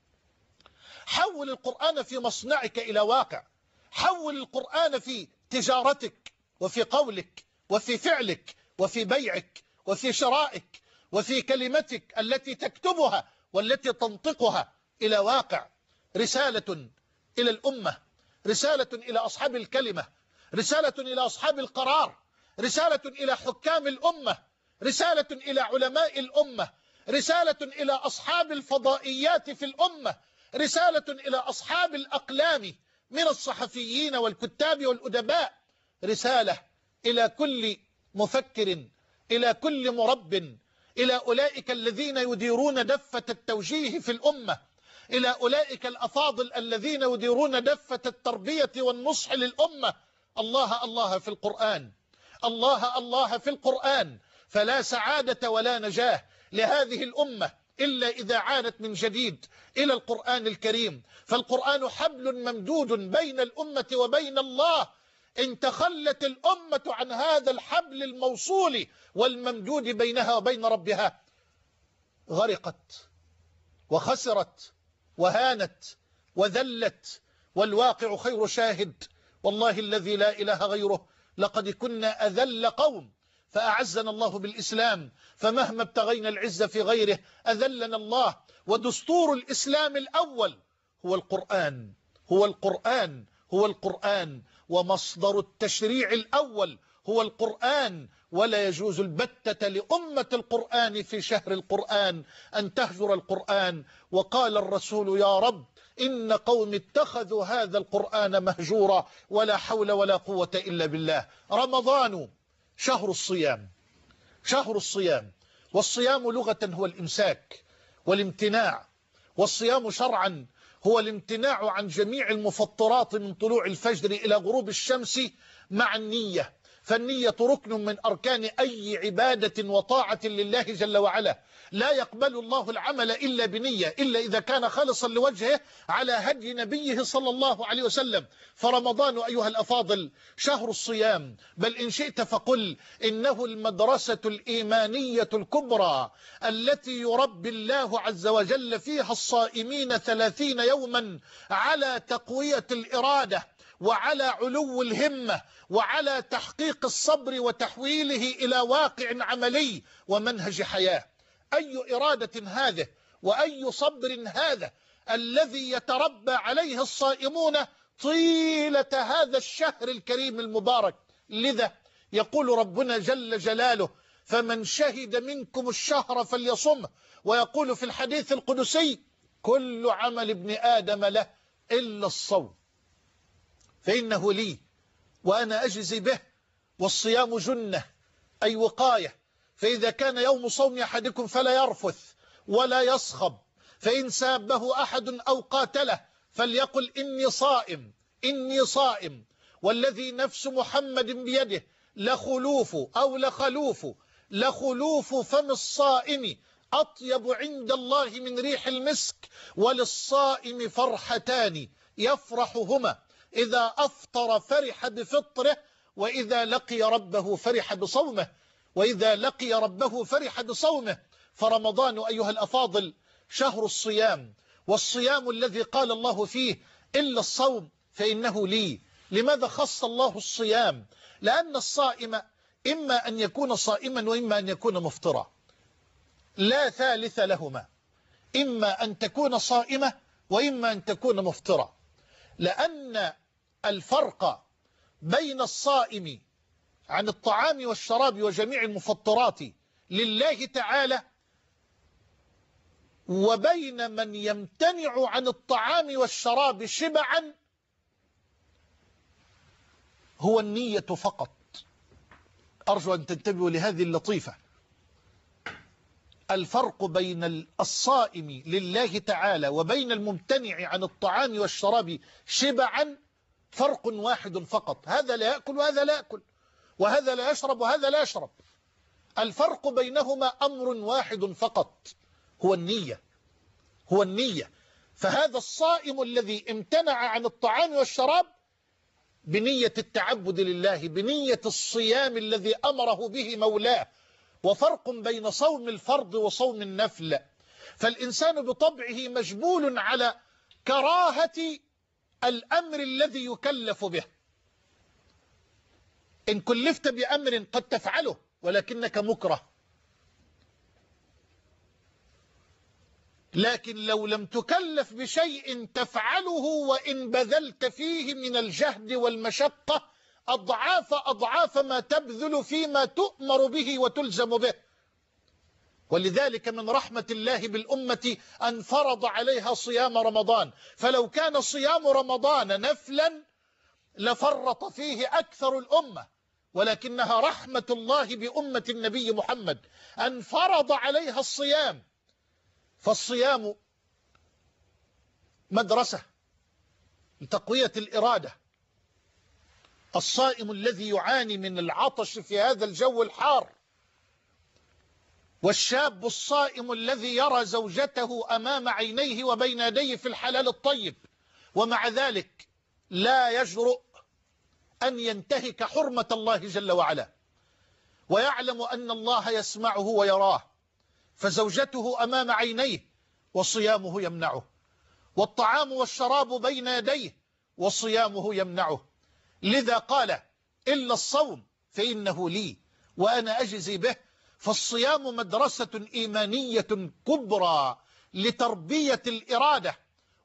حول القرآن في مصنعك إلى واقع، حول القرآن في تجارتك وفي قولك وفي فعلك وفي بيعك وفي شرائك وفي كلمتك التي تكتبها والتي تنطقها إلى واقع. رسالة إلى الأمة، رسالة إلى أصحاب الكلمة، رسالة إلى أصحاب القرار، رسالة إلى حكام الأمة، رسالة إلى علماء الأمة، رسالة إلى أصحاب الفضائيات في الأمة، رسالة إلى أصحاب الأقلام من الصحفيين والكتاب والأدباء، رسالة إلى كل مفكر، إلى كل مرب، إلى أولئك الذين يديرون دفة التوجيه في الأمة. إلى أولئك الأفاضل الذين يديرون دفة التربية والنصح للأمة. الله الله في القرآن، الله الله في القرآن. فلا سعادة ولا نجاة لهذه الأمة إلا إذا عادت من جديد إلى القرآن الكريم، فالقرآن حبل ممدود بين الأمة وبين الله. إن تخلت الأمة عن هذا الحبل الموصول والممدود بينها وبين ربها غرقت وخسرت وهانت وذلت، والواقع خير شاهد. والله الذي لا إله غيره لقد كنا أذل قوم فأعزنا الله بالإسلام، فمهما ابتغينا العزة في غيره أذلنا الله. ودستور الإسلام الأول هو القرآن، هو القرآن، هو القرآن، ومصدر التشريع الأول هو القرآن. ولا يجوز البتة لأمة القرآن في شهر القرآن أن تهجر القرآن. وقال الرسول: يا رب إن قوم اتخذوا هذا القرآن مهجورا، ولا حول ولا قوة إلا بالله. رمضان شهر الصيام، شهر الصيام، والصيام لغة هو الإمساك والامتناع، والصيام شرعا هو الامتناع عن جميع المفطرات من طلوع الفجر إلى غروب الشمس مع النية، فالنية ركن من أركان أي عبادة وطاعة لله جل وعلا. لا يقبل الله العمل إلا بنية، إلا إذا كان خالصا لوجهه على هدي نبيه صلى الله عليه وسلم. فرمضان أيها الأفاضل شهر الصيام، بل إن شئت فقل إنه المدرسة الإيمانية الكبرى التي يربي الله عز وجل فيها الصائمين ثلاثين يوما على تقوية الإرادة وعلى علو الهمة وعلى تحقيق الصبر وتحويله إلى واقع عملي ومنهج حياة. أي إرادة هذه وأي صبر هذا الذي يتربى عليه الصائمون طيلة هذا الشهر الكريم المبارك. لذا يقول ربنا جل جلاله: فمن شهد منكم الشهر فليصمه. ويقول في الحديث القدسي: كل عمل ابن آدم له إلا الصوم فإنه لي وأنا أجزي به. والصيام جنة أي وقاية، فإذا كان يوم صوم أحدكم فلا يرفث ولا يصخب، فإن سابه أحد أو قاتله فليقل إني صائم إني صائم. والذي نفس محمد بيده لخلوف أو لخلوف لخلوف فم الصائم أطيب عند الله من ريح المسك. وللصائم فرحتان يفرحهما: إذا أفطر فرح بفطره، وإذا لقي ربه فرح بصومه، وإذا لقي ربه فرح بصومه. فرمضان أيها الأفاضل شهر الصيام، والصيام الذي قال الله فيه: إلا الصوم فإنه لي. لماذا خص الله الصيام؟ لأن الصائم إما أن يكون صائما وإما أن يكون مفطرا، لا ثالث لهما. إما أن تكون صائمة وإما أن تكون مفطرة، لأن الفرق بين الصائم عن الطعام والشراب وجميع المفطرات لله تعالى وبين من يمتنع عن الطعام والشراب شبعا هو النية فقط. أرجو أن تنتبهوا لهذه اللطيفة. الفرق بين الصائم لله تعالى وبين الممتنع عن الطعام والشراب شبعا فرق واحد فقط: هذا لا يأكل وهذا لا يأكل، وهذا لا يشرب وهذا لا يشرب. الفرق بينهما أمر واحد فقط، هو النية، هو النية. فهذا الصائم الذي امتنع عن الطعام والشراب بنية التعبد لله، بنية الصيام الذي أمره به مولاه. وفرق بين صوم الفرض وصوم النفل. فالإنسان بطبعه مجبول على كراهة الأمر الذي يكلف به. إن كلفت بأمر قد تفعله ولكنك مكره، لكن لو لم تكلف بشيء تفعله وإن بذلت فيه من الجهد والمشقة أضعاف أضعاف ما تبذل فيما تؤمر به وتلزم به. ولذلك من رحمة الله بالأمة أن فرض عليها صيام رمضان، فلو كان صيام رمضان نفلا لفرط فيه أكثر الأمة، ولكنها رحمة الله بأمة النبي محمد أن فرض عليها الصيام. فالصيام مدرسة لتقوية الإرادة. الصائم الذي يعاني من العطش في هذا الجو الحار، والشاب الصائم الذي يرى زوجته أمام عينيه وبين يديه في الحلال الطيب، ومع ذلك لا يجرؤ أن ينتهك حرمة الله جل وعلا، ويعلم أن الله يسمعه ويراه، فزوجته أمام عينيه وصيامه يمنعه، والطعام والشراب بين يديه وصيامه يمنعه. لذا قال: إلا الصوم فإنه لي وأنا أجزي به. فالصيام مدرسة إيمانية كبرى لتربية الإرادة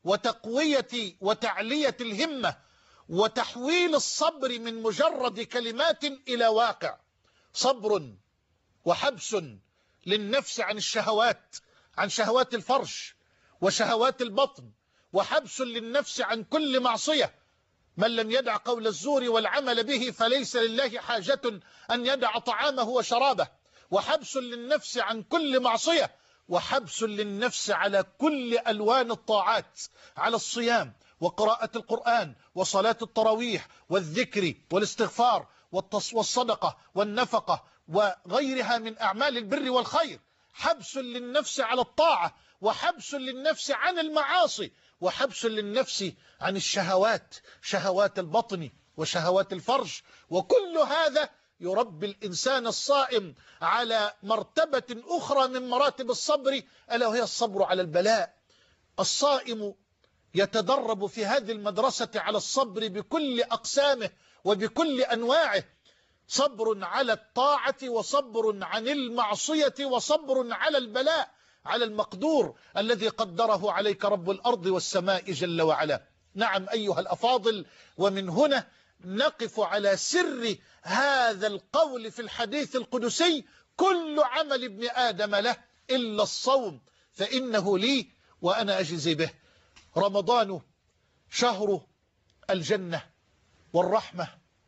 وتقوية وتعلية الهمة وتحويل الصبر من مجرد كلمات إلى واقع. صبر وحبس للنفس عن الشهوات، عن شهوات الفرج وشهوات البطن، وحبس للنفس عن كل معصية. من لم يدع قول الزور والعمل به فليس لله حاجة أن يدع طعامه وشرابه. وحبس للنفس عن كل معصية، وحبس للنفس على كل ألوان الطاعات، على الصيام وقراءة القرآن وصلاة التراويح والذكر والاستغفار والصدقة والنفقة وغيرها من أعمال البر والخير. حبس للنفس على الطاعة، وحبس للنفس عن المعاصي، وحبس للنفس عن الشهوات، شهوات البطن وشهوات الفرج. وكل هذا يربي الإنسان الصائم على مرتبة أخرى من مراتب الصبر، ألا وهي الصبر على البلاء. الصائم يتدرب في هذه المدرسة على الصبر بكل أقسامه وبكل أنواعه. صبر على الطاعة، وصبر عن المعصية، وصبر على البلاء، على المقدور الذي قدره عليك رب الأرض والسماء جل وعلا. نعم أيها الأفاضل، ومن هنا نقف على سر هذا القول في الحديث القدسي: كل عمل ابن آدم له إلا الصوم فإنه لي وأنا أجزي به. رمضان شهر الجنة والرحمة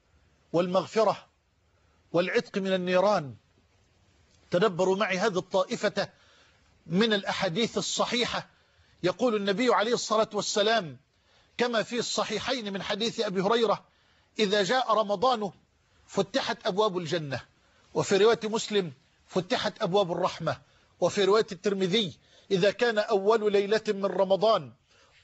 والمغفرة والعتق من النيران. تدبروا معي هذه الطائفة من الأحاديث الصحيحة. يقول النبي عليه الصلاة والسلام كما في الصحيحين من حديث أبي هريرة: إذا جاء رمضان فتحت أبواب الجنة. وفي رواية مسلم: فتحت أبواب الرحمة. وفي رواية الترمذي: إذا كان أول ليلة من رمضان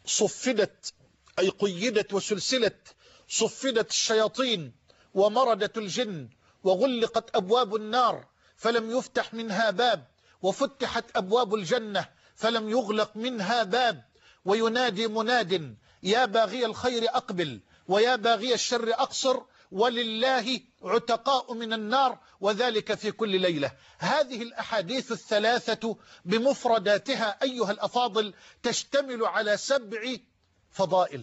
صفدت، أي قيدت وسلسلت، صفدت الشياطين ومردت الجن، وغلقت أبواب النار فلم يفتح منها باب، وفتحت أبواب الجنة فلم يغلق منها باب. وينادي مناد: يا باغي الخير أقبل، ويا باغي الشر أقصر، ولله عتقاء من النار، وذلك في كل ليلة. هذه الأحاديث الثلاثة بمفرداتها أيها الأفاضل تشتمل على سبع فضائل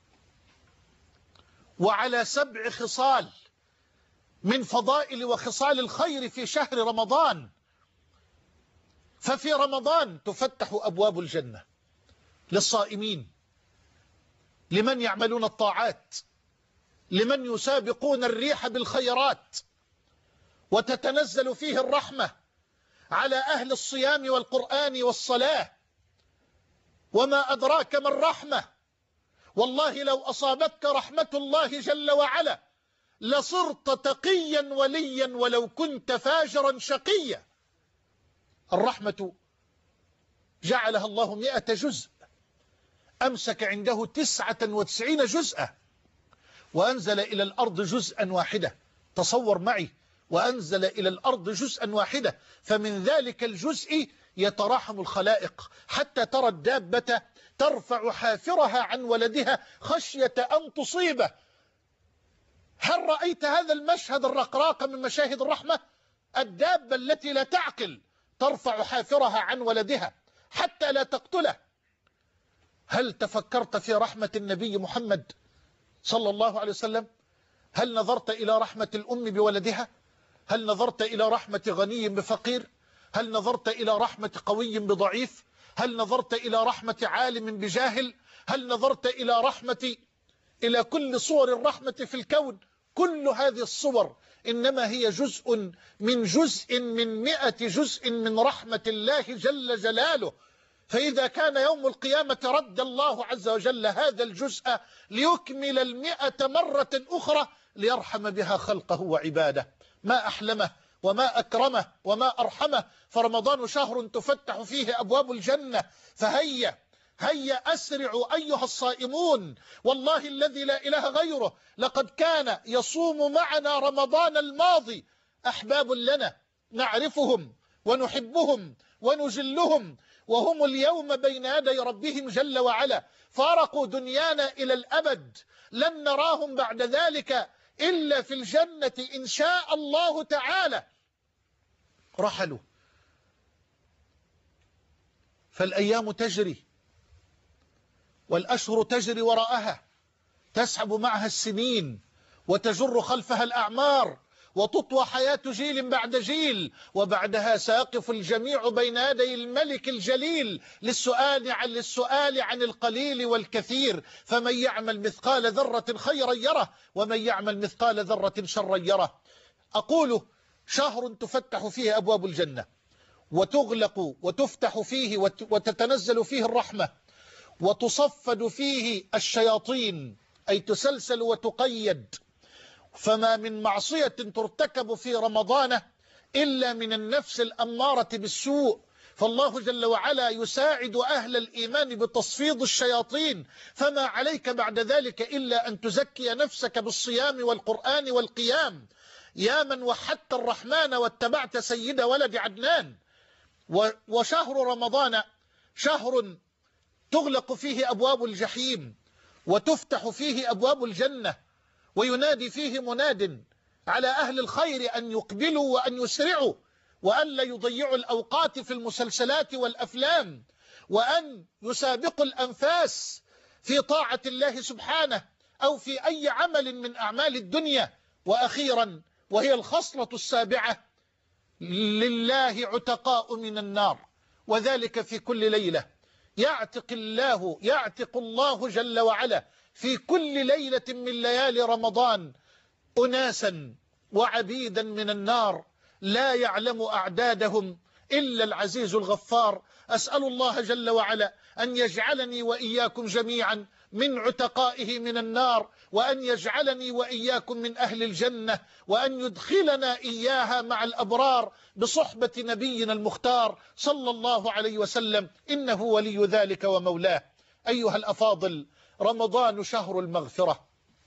وعلى سبع خصال من فضائل وخصال الخير في شهر رمضان. ففي رمضان تفتح أبواب الجنة للصائمين، لمن يعملون الطاعات، لمن يسابقون الريح بالخيرات، وتتنزل فيه الرحمة على أهل الصيام والقرآن والصلاة. وما أدراك ما الرحمة؟ والله لو أصابتك رحمة الله جل وعلا لصرت تقيا وليا ولو كنت فاجرا شقيا. الرحمة جعلها الله مئة جزء، أمسك عنده تسعة وتسعين جزءا، وأنزل إلى الأرض جزءا واحدة. تصور معي، وأنزل إلى الأرض جزءا واحدة، فمن ذلك الجزء يتراحم الخلائق، حتى ترى الدابة ترفع حافرها عن ولدها خشية أن تصيبه. هل رأيت هذا المشهد الرقراق من مشاهد الرحمة؟ الدابة التي لا تعقل ترفع حافرها عن ولدها حتى لا تقتله. هل تفكرت في رحمة النبي محمد صلى الله عليه وسلم؟ هل نظرت إلى رحمة الأم بولدها؟ هل نظرت إلى رحمة غني بفقير؟ هل نظرت إلى رحمة قوي بضعيف؟ هل نظرت إلى رحمة عالم بجاهل؟ هل نظرت إلى رحمة إلى كل صور الرحمة في الكون؟ كل هذه الصور إنما هي جزء من جزء من مئة جزء من رحمة الله جل جلاله. فإذا كان يوم القيامة رد الله عز وجل هذا الجزء ليكمل المئة مرة أخرى ليرحم بها خلقه وعباده. ما أحلمه وما أكرمه وما أرحمه. فرمضان شهر تفتح فيه أبواب الجنة، فهيا هيا أسرعوا أيها الصائمون، والله الذي لا إله غيره لقد كان يصوم معنا رمضان الماضي أحباب لنا نعرفهم ونحبهم ونجلهم، وهم اليوم بين يدي ربهم جل وعلا فارقوا دنيانا إلى الأبد، لن نراهم بعد ذلك إلا في الجنة إن شاء الله تعالى. رحلوا، فالأيام تجري والأشهر تجري وراءها، تسحب معها السنين وتجر خلفها الأعمار، وتطوى حياة جيل بعد جيل، وبعدها سيقف الجميع بين يدي الملك الجليل للسؤال عن للسؤال عن القليل والكثير. فمن يعمل مثقال ذرة خيرا يره، ومن يعمل مثقال ذرة شرا يره. أقول شهر تفتح فيه أبواب الجنة وتغلق وتفتح فيه وتتنزل فيه الرحمة وتصفد فيه الشياطين، أي تسلسل وتقيد. فما من معصية ترتكب في رمضان إلا من النفس الأمارة بالسوء، فالله جل وعلا يساعد أهل الإيمان بتصفيد الشياطين، فما عليك بعد ذلك إلا أن تزكي نفسك بالصيام والقرآن والقيام. يا من وحدت الرحمن واتبعت سيد ولد عدنان. وشهر رمضان شهر تغلق فيه أبواب الجحيم وتفتح فيه أبواب الجنة، وينادي فيه مناد على أهل الخير أن يقبلوا وأن يسرعوا، وأن لا يضيعوا الأوقات في المسلسلات والأفلام، وأن يسابقوا الأنفاس في طاعة الله سبحانه أو في أي عمل من أعمال الدنيا. وأخيرا وهي الخصلة السابعة، لله عتقاء من النار، وذلك في كل ليلة يعتق الله يعتق الله جل وعلا في كل ليلة من ليالي رمضان أناسا وعبيدا من النار لا يعلم أعدادهم إلا العزيز الغفار. أسأل الله جل وعلا أن يجعلني وإياكم جميعا من عتقائه من النار، وأن يجعلني وإياكم من أهل الجنة، وأن يدخلنا إياها مع الأبرار بصحبة نبينا المختار صلى الله عليه وسلم، إنه ولي ذلك ومولاه. أيها الأفاضل، رمضان شهر المغفرة،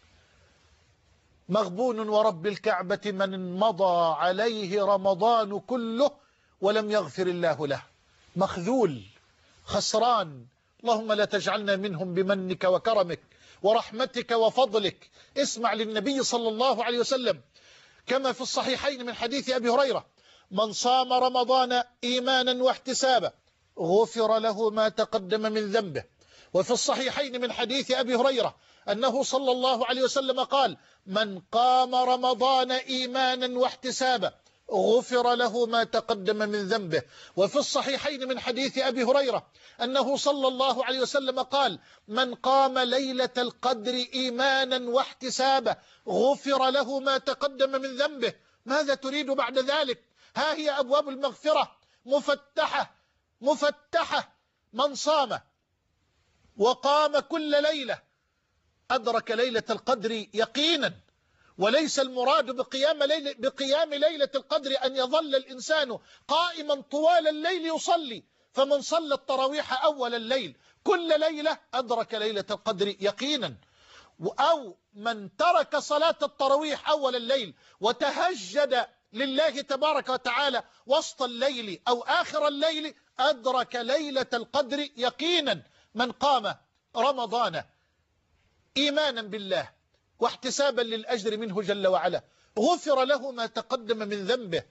مغبون ورب الكعبة من مضى عليه رمضان كله ولم يغفر الله له، مخذول خسران. اللهم لا تجعلنا منهم بمنك وكرمك ورحمتك وفضلك. اسمع للنبي صلى الله عليه وسلم كما في الصحيحين من حديث أبي هريرة: من صام رمضان إيمانا واحتسابا غفر له ما تقدم من ذنبه. وفي الصحيحين من حديث أبي هريرة أنه صلى الله عليه وسلم قال: من قام رمضان إيمانا واحتسابا غفر له ما تقدم من ذنبه. وفي الصحيحين من حديث أبي هريرة أنه صلى الله عليه وسلم قال: من قام ليلة القدر إيمانا واحتسابا غفر له ما تقدم من ذنبه. ماذا تريد بعد ذلك؟ ها هي أبواب المغفرة مفتحة مفتحة. من صام وقام كل ليلة أدرك ليلة القدر يقينا. وليس المراد بقيام ليلة, بقيام ليلة القدر أن يظل الإنسان قائما طوال الليل يصلي، فمن صلى التراويح أول الليل كل ليلة أدرك ليلة القدر يقينا. أو من ترك صلاة التراويح أول الليل وتهجد لله تبارك وتعالى وسط الليل أو آخر الليل أدرك ليلة القدر يقينا. من قام رمضان إيمانا بالله واحتسابا للأجر منه جل وعلا غفر له ما تقدم من ذنبه.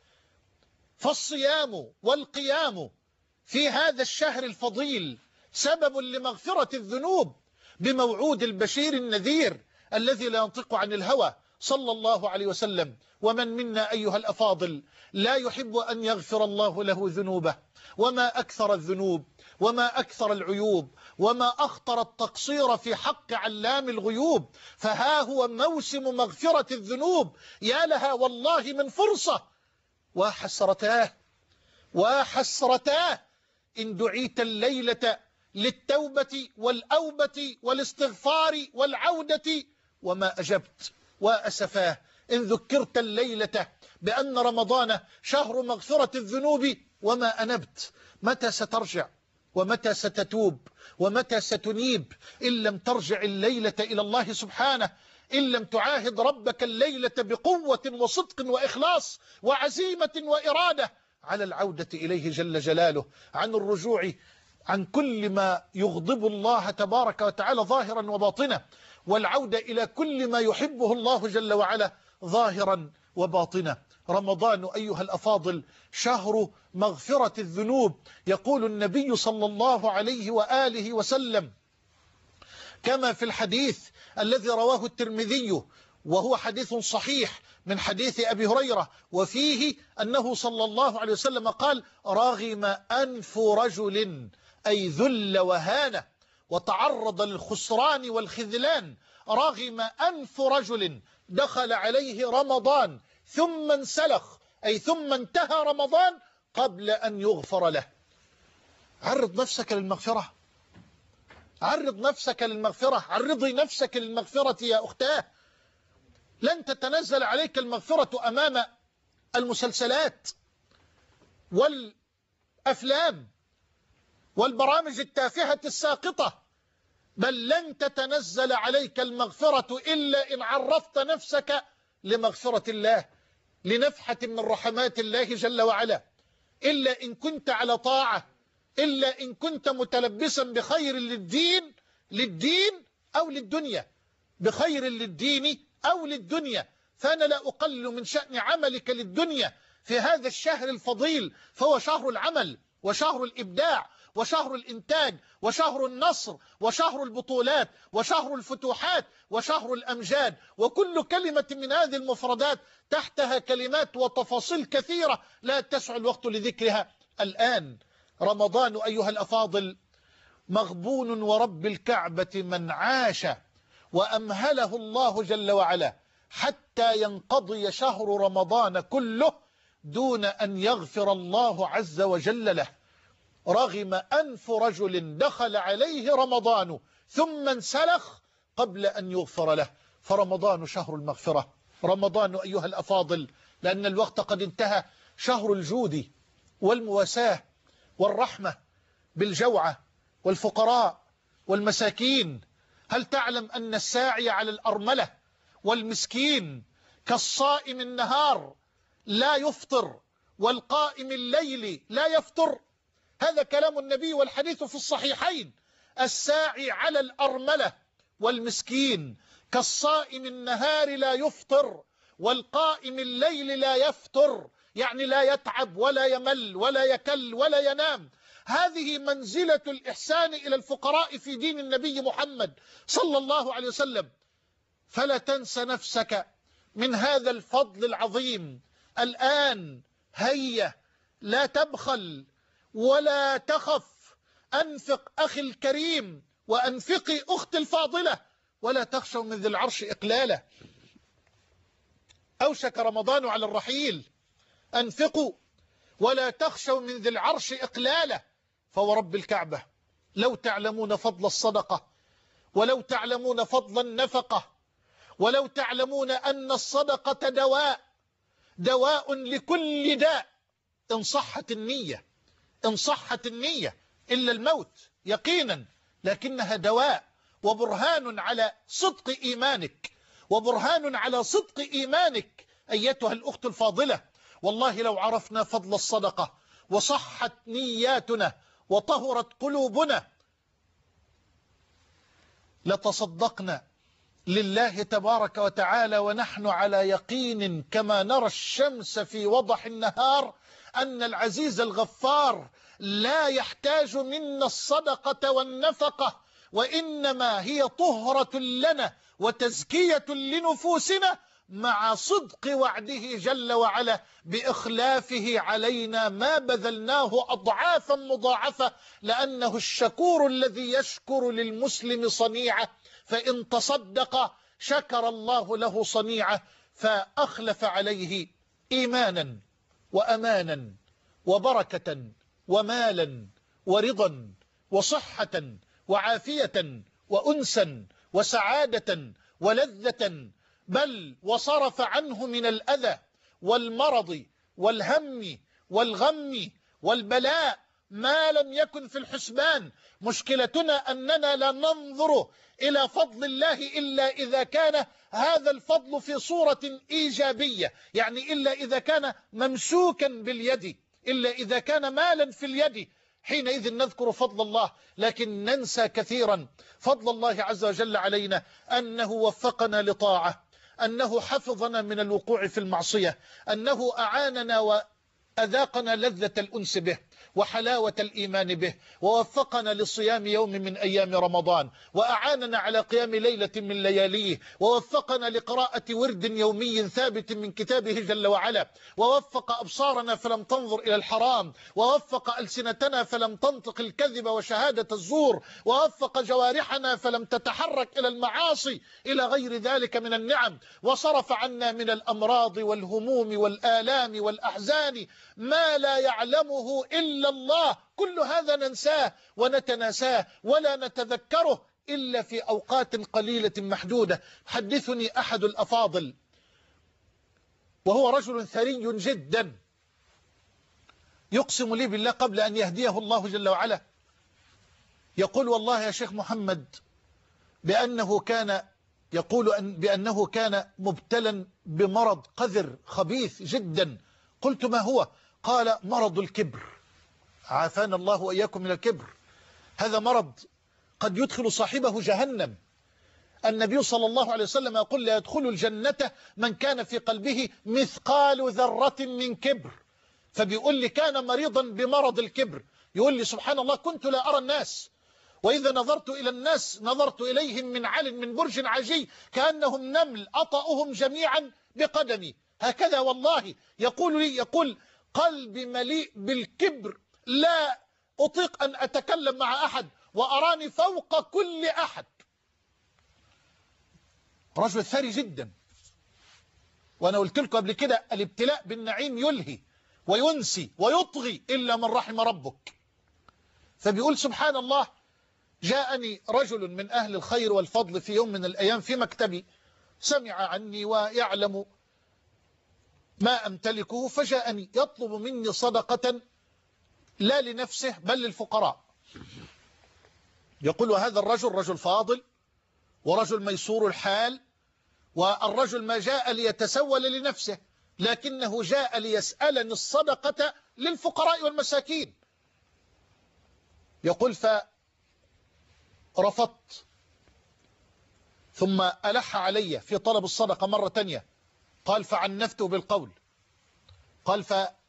فالصيام والقيام في هذا الشهر الفضيل سبب لمغفرة الذنوب بموعود البشير النذير الذي لا ينطق عن الهوى صلى الله عليه وسلم. ومن منا أيها الأفاضل لا يحب أن يغفر الله له ذنوبه؟ وما أكثر الذنوب وما أكثر العيوب وما أخطر التقصير في حق علام الغيوب. فها هو موسم مغفرة الذنوب، يا لها والله من فرصة. وحسرتاه وحسرتاه إن دعيت الليلة للتوبة والأوبة والاستغفار والعودة وما أجبت، وأسفاه إن ذكرت الليلة بأن رمضان شهر مغفرة الذنوب وما أنبت. متى سترجع ومتى ستتوب ومتى ستنيب إن لم ترجع الليلة إلى الله سبحانه، إن لم تعاهد ربك الليلة بقوة وصدق وإخلاص وعزيمة وإرادة على العودة إليه جل جلاله، عن الرجوع عن كل ما يغضب الله تبارك وتعالى ظاهرا وباطنا، والعودة إلى كل ما يحبه الله جل وعلا ظاهرا وباطنا. رمضان أيها الأفاضل شهر مغفرة الذنوب. يقول النبي صلى الله عليه وآله وسلم كما في الحديث الذي رواه الترمذي وهو حديث صحيح من حديث أبي هريرة، وفيه أنه صلى الله عليه وسلم قال: رغم أنف رجل، أي ذل وهان وتعرض للخسران والخذلان، رغم أنف رجل دخل عليه رمضان ثم انسلخ، أي ثم انتهى رمضان قبل أن يغفر له. عرض نفسك للمغفرة، عرض نفسك للمغفرة، عرضي نفسك للمغفرة يا أختاه. لن تتنزل عليك المغفرة أمام المسلسلات والأفلام والبرامج التافهة الساقطة، بل لن تتنزل عليك المغفرة إلا إن عرضت نفسك لمغفرة الله، لنفحة من رحمات الله جل وعلا، إلا إن كنت على طاعة، إلا إن كنت متلبسا بخير للدين للدين أو للدنيا، بخير للدين أو للدنيا. فأنا لا أقلل من شأن عملك للدنيا في هذا الشهر الفضيل، فهو شهر العمل وشهر الإبداع وشهر الإنتاج وشهر النصر وشهر البطولات وشهر الفتوحات وشهر الأمجاد، وكل كلمة من هذه المفردات تحتها كلمات وتفاصيل كثيرة لا تسع الوقت لذكرها الآن. رمضان أيها الأفاضل مغبون ورب الكعبة من عاش وأمهله الله جل وعلا حتى ينقضي شهر رمضان كله دون أن يغفر الله عز وجل له. رغم أنف رجل دخل عليه رمضان ثم انسلخ قبل أن يغفر له. فرمضان شهر المغفرة، رمضان أيها الأفاضل لأن الوقت قد انتهى شهر الجود والمواساة والرحمة بالجوعى والفقراء والمساكين. هل تعلم أن الساعي على الأرملة والمسكين كالصائم النهار لا يفطر والقائم الليل لا يفطر؟ هذا كلام النبي والحديث في الصحيحين. الساعي على الأرملة والمسكين كالصائم النهار لا يفطر والقائم الليل لا يفتر، يعني لا يتعب ولا يمل ولا يكل ولا ينام. هذه منزلة الإحسان إلى الفقراء في دين النبي محمد صلى الله عليه وسلم. فلا تنس نفسك من هذا الفضل العظيم. الآن هيا لا تبخل ولا تخف، أنفق أخي الكريم وأنفقي أختي الفاضلة، ولا تخشوا من ذي العرش إقلاله. أوشك رمضان على الرحيل، أنفقوا ولا تخشوا من ذي العرش إقلاله. فورب الكعبة لو تعلمون فضل الصدقة، ولو تعلمون فضل النفقة، ولو تعلمون أن الصدقة دواء دواء لكل داء، إن صحت النية، إن صحت النية إلا الموت يقينا، لكنها دواء وبرهان على صدق إيمانك، وبرهان على صدق إيمانك أيتها الأخت الفاضلة. والله لو عرفنا فضل الصدقة وصحت نياتنا وطهرت قلوبنا لتصدقنا لله تبارك وتعالى ونحن على يقين كما نرى الشمس في وضح النهار أن العزيز الغفار لا يحتاج منا الصدقة والنفقة، وإنما هي طهرة لنا وتزكية لنفوسنا مع صدق وعده جل وعلا بإخلافه علينا ما بذلناه أضعافا مضاعفة، لأنه الشكور الذي يشكر للمسلم صنيعه، فإن تصدق شكر الله له صنيعه فأخلف عليه إيمانا وأمانا وبركة ومالا ورضا وصحة وعافية وأنسا وسعادة ولذة، بل وصرف عنه من الأذى والمرض والهم والغم والبلاء ما لم يكن في الحسبان. مشكلتنا أننا لا ننظر إلى فضل الله إلا إذا كان هذا الفضل في صورة إيجابية، يعني إلا إذا كان ممسوكا باليد، إلا إذا كان مالا في اليد، حينئذ نذكر فضل الله. لكن ننسى كثيرا فضل الله عز وجل علينا، أنه وفقنا لطاعة، أنه حفظنا من الوقوع في المعصية، أنه أعاننا وأذاقنا لذة الأنس به وحلاوة الإيمان به، ووفقنا لصيام يوم من أيام رمضان، وأعاننا على قيام ليلة من لياليه، ووفقنا لقراءة ورد يومي ثابت من كتابه جل وعلا، ووفق أبصارنا فلم تنظر إلى الحرام، ووفق ألسنتنا فلم تنطق الكذب وشهادة الزور، ووفق جوارحنا فلم تتحرك إلى المعاصي، إلى غير ذلك من النعم، وصرف عنا من الأمراض والهموم والآلام والأحزان ما لا يعلمه إلا الله. كل هذا ننساه ونتناساه ولا نتذكره إلا في أوقات قليلة محدودة. حدثني أحد الأفاضل وهو رجل ثري جدا، يقسم لي بالله قبل أن يهديه الله جل وعلا، يقول والله يا شيخ محمد بأنه كان يقول أن بأنه كان مبتلا بمرض قذر خبيث جدا. قلت ما هو؟ قال مرض الكبر، عافانا الله وإياكم من الكبر. هذا مرض قد يدخل صاحبه جهنم. النبي صلى الله عليه وسلم يقول لا يدخل الجنة من كان في قلبه مثقال ذرة من كبر. فبيقول لي كان مريضا بمرض الكبر، يقول لي سبحان الله كنت لا أرى الناس، وإذا نظرت إلى الناس نظرت إليهم من عل من برج عجي كأنهم نمل أطأهم جميعا بقدمي. هكذا والله يقول لي، يقول قلبي مليء بالكبر، لا أطيق أن أتكلم مع أحد وأراني فوق كل أحد. رجل ثري جدا. وأنا قلت لكم قبل كده الابتلاء بالنعيم يلهي وينسي ويطغي إلا من رحم ربك. فبيقول سبحان الله جاءني رجل من أهل الخير والفضل في يوم من الأيام في مكتبي، سمع عني ويعلم ما أمتلكه، فجاءني يطلب مني صدقة لا لنفسه بل للفقراء. يقول هذا الرجل رجل فاضل ورجل ميسور الحال، والرجل ما جاء ليتسول لنفسه لكنه جاء ليسألني الصدقة للفقراء والمساكين. يقول فرفضت، ثم ألح علي في طلب الصدقة مرة تانية، قال فعنفته بالقول، قال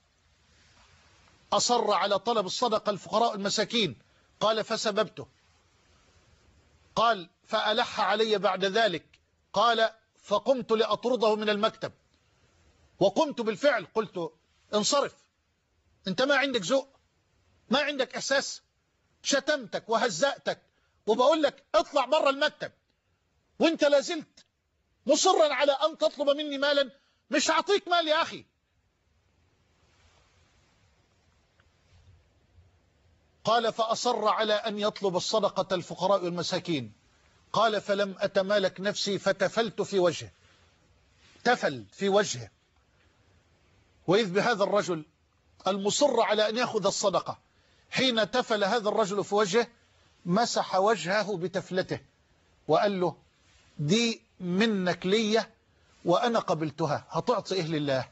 فأصر على طلب الصدقة الفقراء المساكين، قال فسببته، قال فألح علي بعد ذلك، قال فقمت لأطرده من المكتب، وقمت بالفعل، قلت انصرف، انت ما عندك ذوق، ما عندك إحساس، شتمتك وهزأتك وبقول لك اطلع بره المكتب وانت لازلت مصرا على أن تطلب مني مالا، مش هعطيك مال يا أخي. قال فأصر على أن يطلب الصدقة الفقراء والمساكين، قال فلم أتمالك نفسي فتفلت في وجهه، تفل في وجهه. وإذ بهذا الرجل المصر على أن يأخذ الصدقة، حين تفل هذا الرجل في وجهه مسح وجهه بتفلته وقال له دي منك ليا وأنا قبلتها، هتعطي إيه لله؟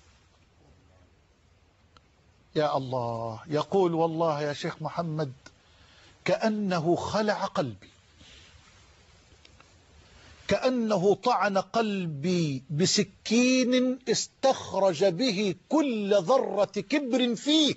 يا الله. يقول والله يا شيخ محمد كأنه خلع قلبي، كأنه طعن قلبي بسكين استخرج به كل ذرة كبر فيه.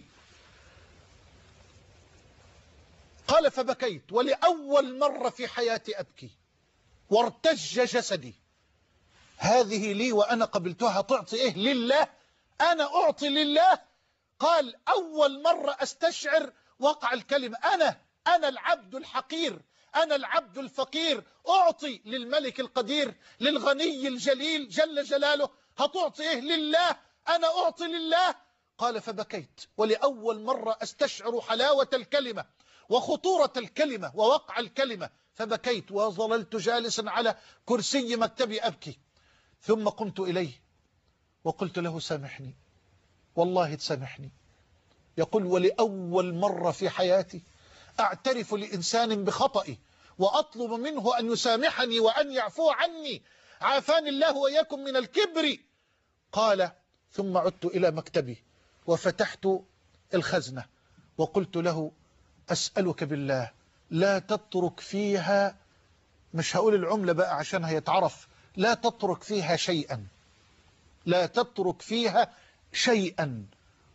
قال فبكيت، ولأول مرة في حياتي أبكي، وارتج جسدي. هذه لي وأنا قبلتها، تعطي إيه لله؟ أنا أعطي لله؟ قال أول مرة أستشعر وقع الكلمة، أنا أنا العبد الحقير، أنا العبد الفقير، أعطي للملك القدير، للغني الجليل جل جلاله، هتعطي إيه لله؟ أنا أعطي لله. قال فبكيت، ولأول مرة أستشعر حلاوة الكلمة وخطورة الكلمة ووقع الكلمة، فبكيت وظللت جالسا على كرسي مكتبي أبكي. ثم قمت إليه وقلت له سامحني، والله تسامحني. يقول ولأول مرة في حياتي أعترف لإنسان بخطئي وأطلب منه أن يسامحني وأن يعفو عني، عافاني الله وإياكم من الكبر. قال ثم عدت إلى مكتبي وفتحت الخزنة وقلت له أسألك بالله لا تترك فيها، مش هقول العملة بقى عشان هيتعرف، لا تترك فيها شيئا، لا تترك فيها شيئا.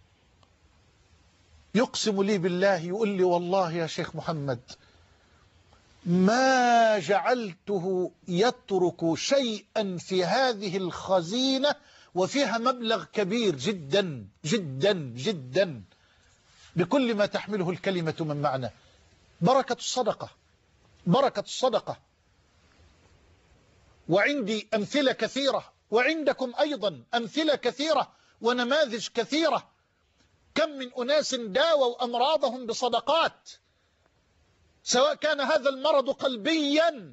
يقسم لي بالله، يقول لي والله يا شيخ محمد ما جعلته يترك شيئا في هذه الخزينة وفيها مبلغ كبير جدا جدا جدا بكل ما تحمله الكلمة من معنى. بركة الصدقة، بركة الصدقة. وعندي أمثلة كثيرة وعندكم أيضا أمثلة كثيرة ونماذج كثيرة. كم من أناس داووا أمراضهم بصدقات، سواء كان هذا المرض قلبيا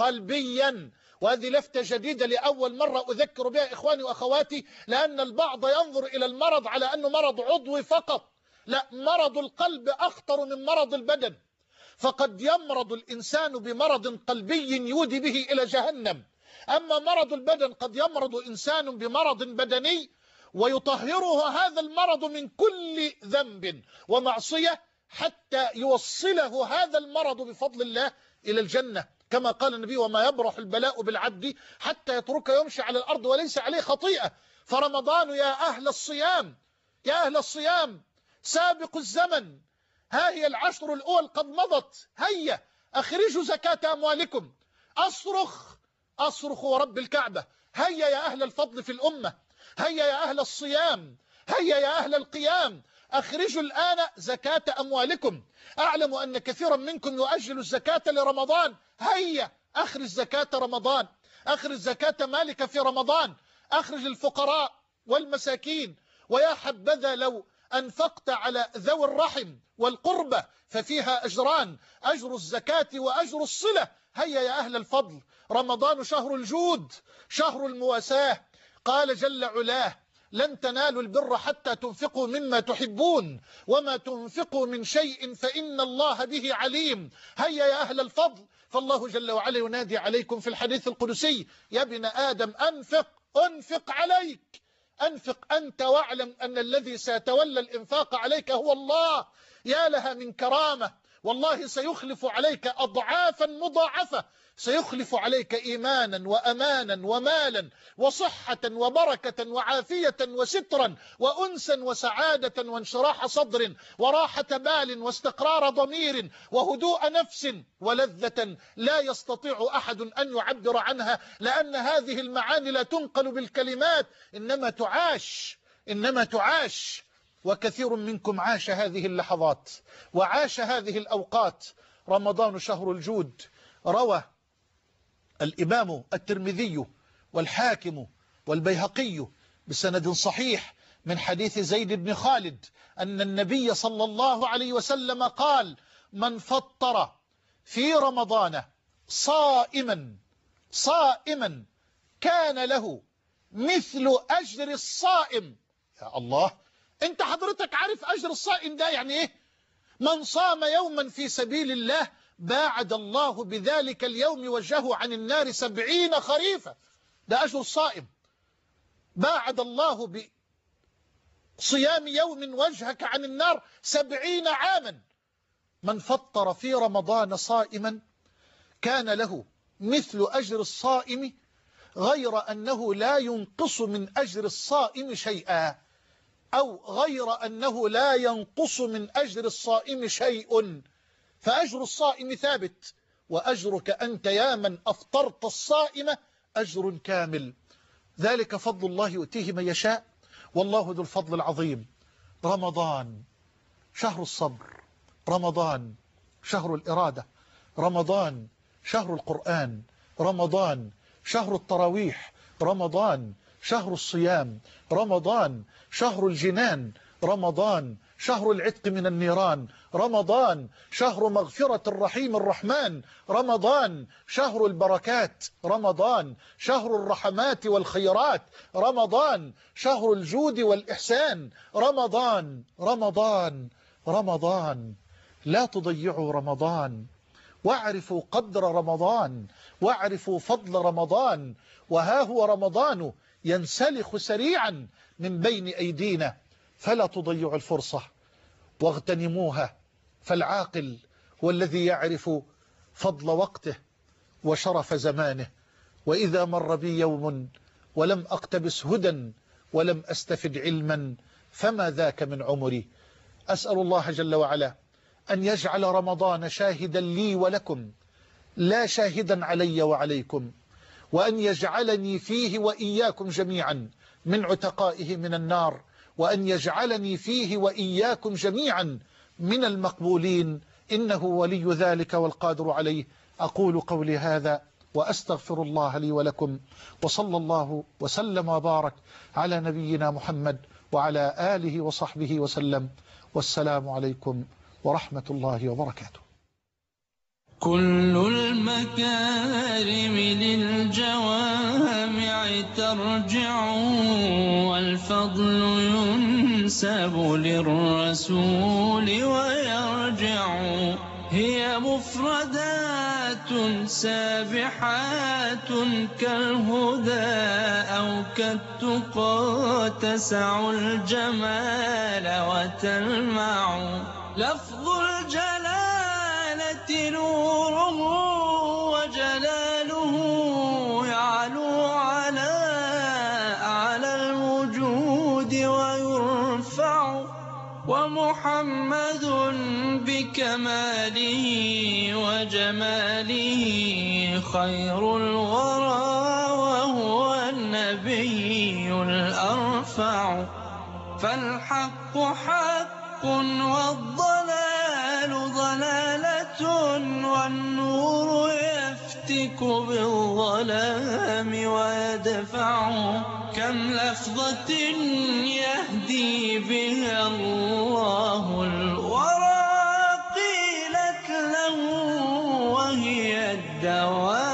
قلبيا. وهذه لفتة جديدة لأول مرة أذكر بها إخواني وأخواتي، لأن البعض ينظر إلى المرض على أنه مرض عضوي فقط. لا، مرض القلب أخطر من مرض البدن، فقد يمرض الإنسان بمرض قلبي يودي به إلى جهنم. أما مرض البدن قد يمرض إنسان بمرض بدني ويطهره هذا المرض من كل ذنب ومعصية حتى يوصله هذا المرض بفضل الله إلى الجنة، كما قال النبي وما يبرح البلاء بالعبد حتى يترك يمشي على الأرض وليس عليه خطيئة. فرمضان يا أهل الصيام، يا أهل الصيام سابقوا الزمن، ها هي العشر الأول قد مضت، هيا أخرجوا زكاة أموالكم. أصرخ أصرخ ورب الكعبة، هيا يا أهل الفضل في الأمة، هيا يا أهل الصيام، هيا يا أهل القيام، أخرجوا الآن زكاة أموالكم. أعلم أن كثيرا منكم يؤجل الزكاة لرمضان، هيا أخرج زكاة رمضان، أخرج زكاة مالك في رمضان، أخرج الفقراء والمساكين. ويا حبذا لو أنفقت على ذوي الرحم والقربة ففيها أجران، أجر الزكاة وأجر الصلة. هيا يا أهل الفضل، رمضان شهر الجود، شهر المواساة. قال جل علاه لن تنالوا البر حتى تنفقوا مما تحبون وما تنفقوا من شيء فإن الله به عليم. هيا يا أهل الفضل، فالله جل وعلا ينادي عليكم في الحديث القدسي يا ابن آدم أنفق أنفق عليك، أنفق أنت واعلم أن الذي سيتولى الإنفاق عليك هو الله. يا لها من كرامة، والله سيخلف عليك أضعافا مضاعفة، سيخلف عليك إيمانا وأمانا ومالا وصحة وبركة وعافية وسترا وأنسا وسعادة وانشراح صدر وراحة بال واستقرار ضمير وهدوء نفس ولذة لا يستطيع أحد أن يعبر عنها، لأن هذه المعاني لا تنقل بالكلمات، إنما تعاش، إنما تعاش. وكثير منكم عاش هذه اللحظات وعاش هذه الأوقات. رمضان شهر الجود. روى الإمام الترمذي والحاكم والبيهقي بسند صحيح من حديث زيد بن خالد أن النبي صلى الله عليه وسلم قال من فطر في رمضان صائما صائما كان له مثل أجر الصائم. يا الله، انت حضرتك عارف أجر الصائم ده يعني ايه؟ من صام يوما في سبيل الله باعد الله بذلك اليوم وجهه عن النار سبعين خريفا. ده أجر الصائم. باعد الله بصيام يوم وجهك عن النار سبعين عاما. من فطر في رمضان صائما كان له مثل أجر الصائم غير أنه لا ينقص من أجر الصائم شيئا، أو غير أنه لا ينقص من أجر الصائم شيء. فأجر الصائم ثابت، وأجرك أنت يا من أفطرت الصائم أجر كامل. ذلك فضل الله يؤتيه من يشاء، والله ذو الفضل العظيم. رمضان شهر الصبر، رمضان شهر الإرادة، رمضان شهر القرآن، رمضان شهر التراويح، رمضان شهر الصيام، رمضان شهر الجنان، رمضان شهر العتق من النيران، رمضان شهر مغفرة الرحيم الرحمن، رمضان شهر البركات، رمضان شهر الرحمات والخيرات، رمضان شهر الجود والإحسان، رمضان رمضان رمضان. لا تضيعوا رمضان، واعرفوا قدر رمضان، واعرفوا فضل رمضان. وها هو رمضان ينسلخ سريعا من بين أيدينا، فلا تضيعوا الفرصة واغتنموها. فالعاقل هو الذي يعرف فضل وقته وشرف زمانه. وإذا مر بي يوم ولم أقتبس هدى ولم أستفد علما فما ذاك من عمري. أسأل الله جل وعلا أن يجعل رمضان شاهدا لي ولكم لا شاهدا علي وعليكم، وأن يجعلني فيه وإياكم جميعا من عتقائه من النار، وأن يجعلني فيه وإياكم جميعا من المقبولين، إنه ولي ذلك والقادر عليه. أقول قولي هذا وأستغفر الله لي ولكم، وصلى الله وسلم وبارك على نبينا محمد وعلى آله وصحبه وسلم، والسلام عليكم ورحمة الله وبركاته. كل المكارم للجوامع ترجع، والفضل ينسب للرسول ويرجع. هي مفردات سابحات كالهدى أو كالتقى، تسع الجمال وتلمع. لفظ الجلالة نوره وجلاله يعلو على أعلى الوجود ويرفع. ومحمد بكماله وجماله خير الورى، وهو النبي الأرفع. فالحق حق والضلال ضلالة، والنور يفتك بالظلام ويدفع. كم لفظة يهدي بها الله الورى، قيلت له وهي الدواء.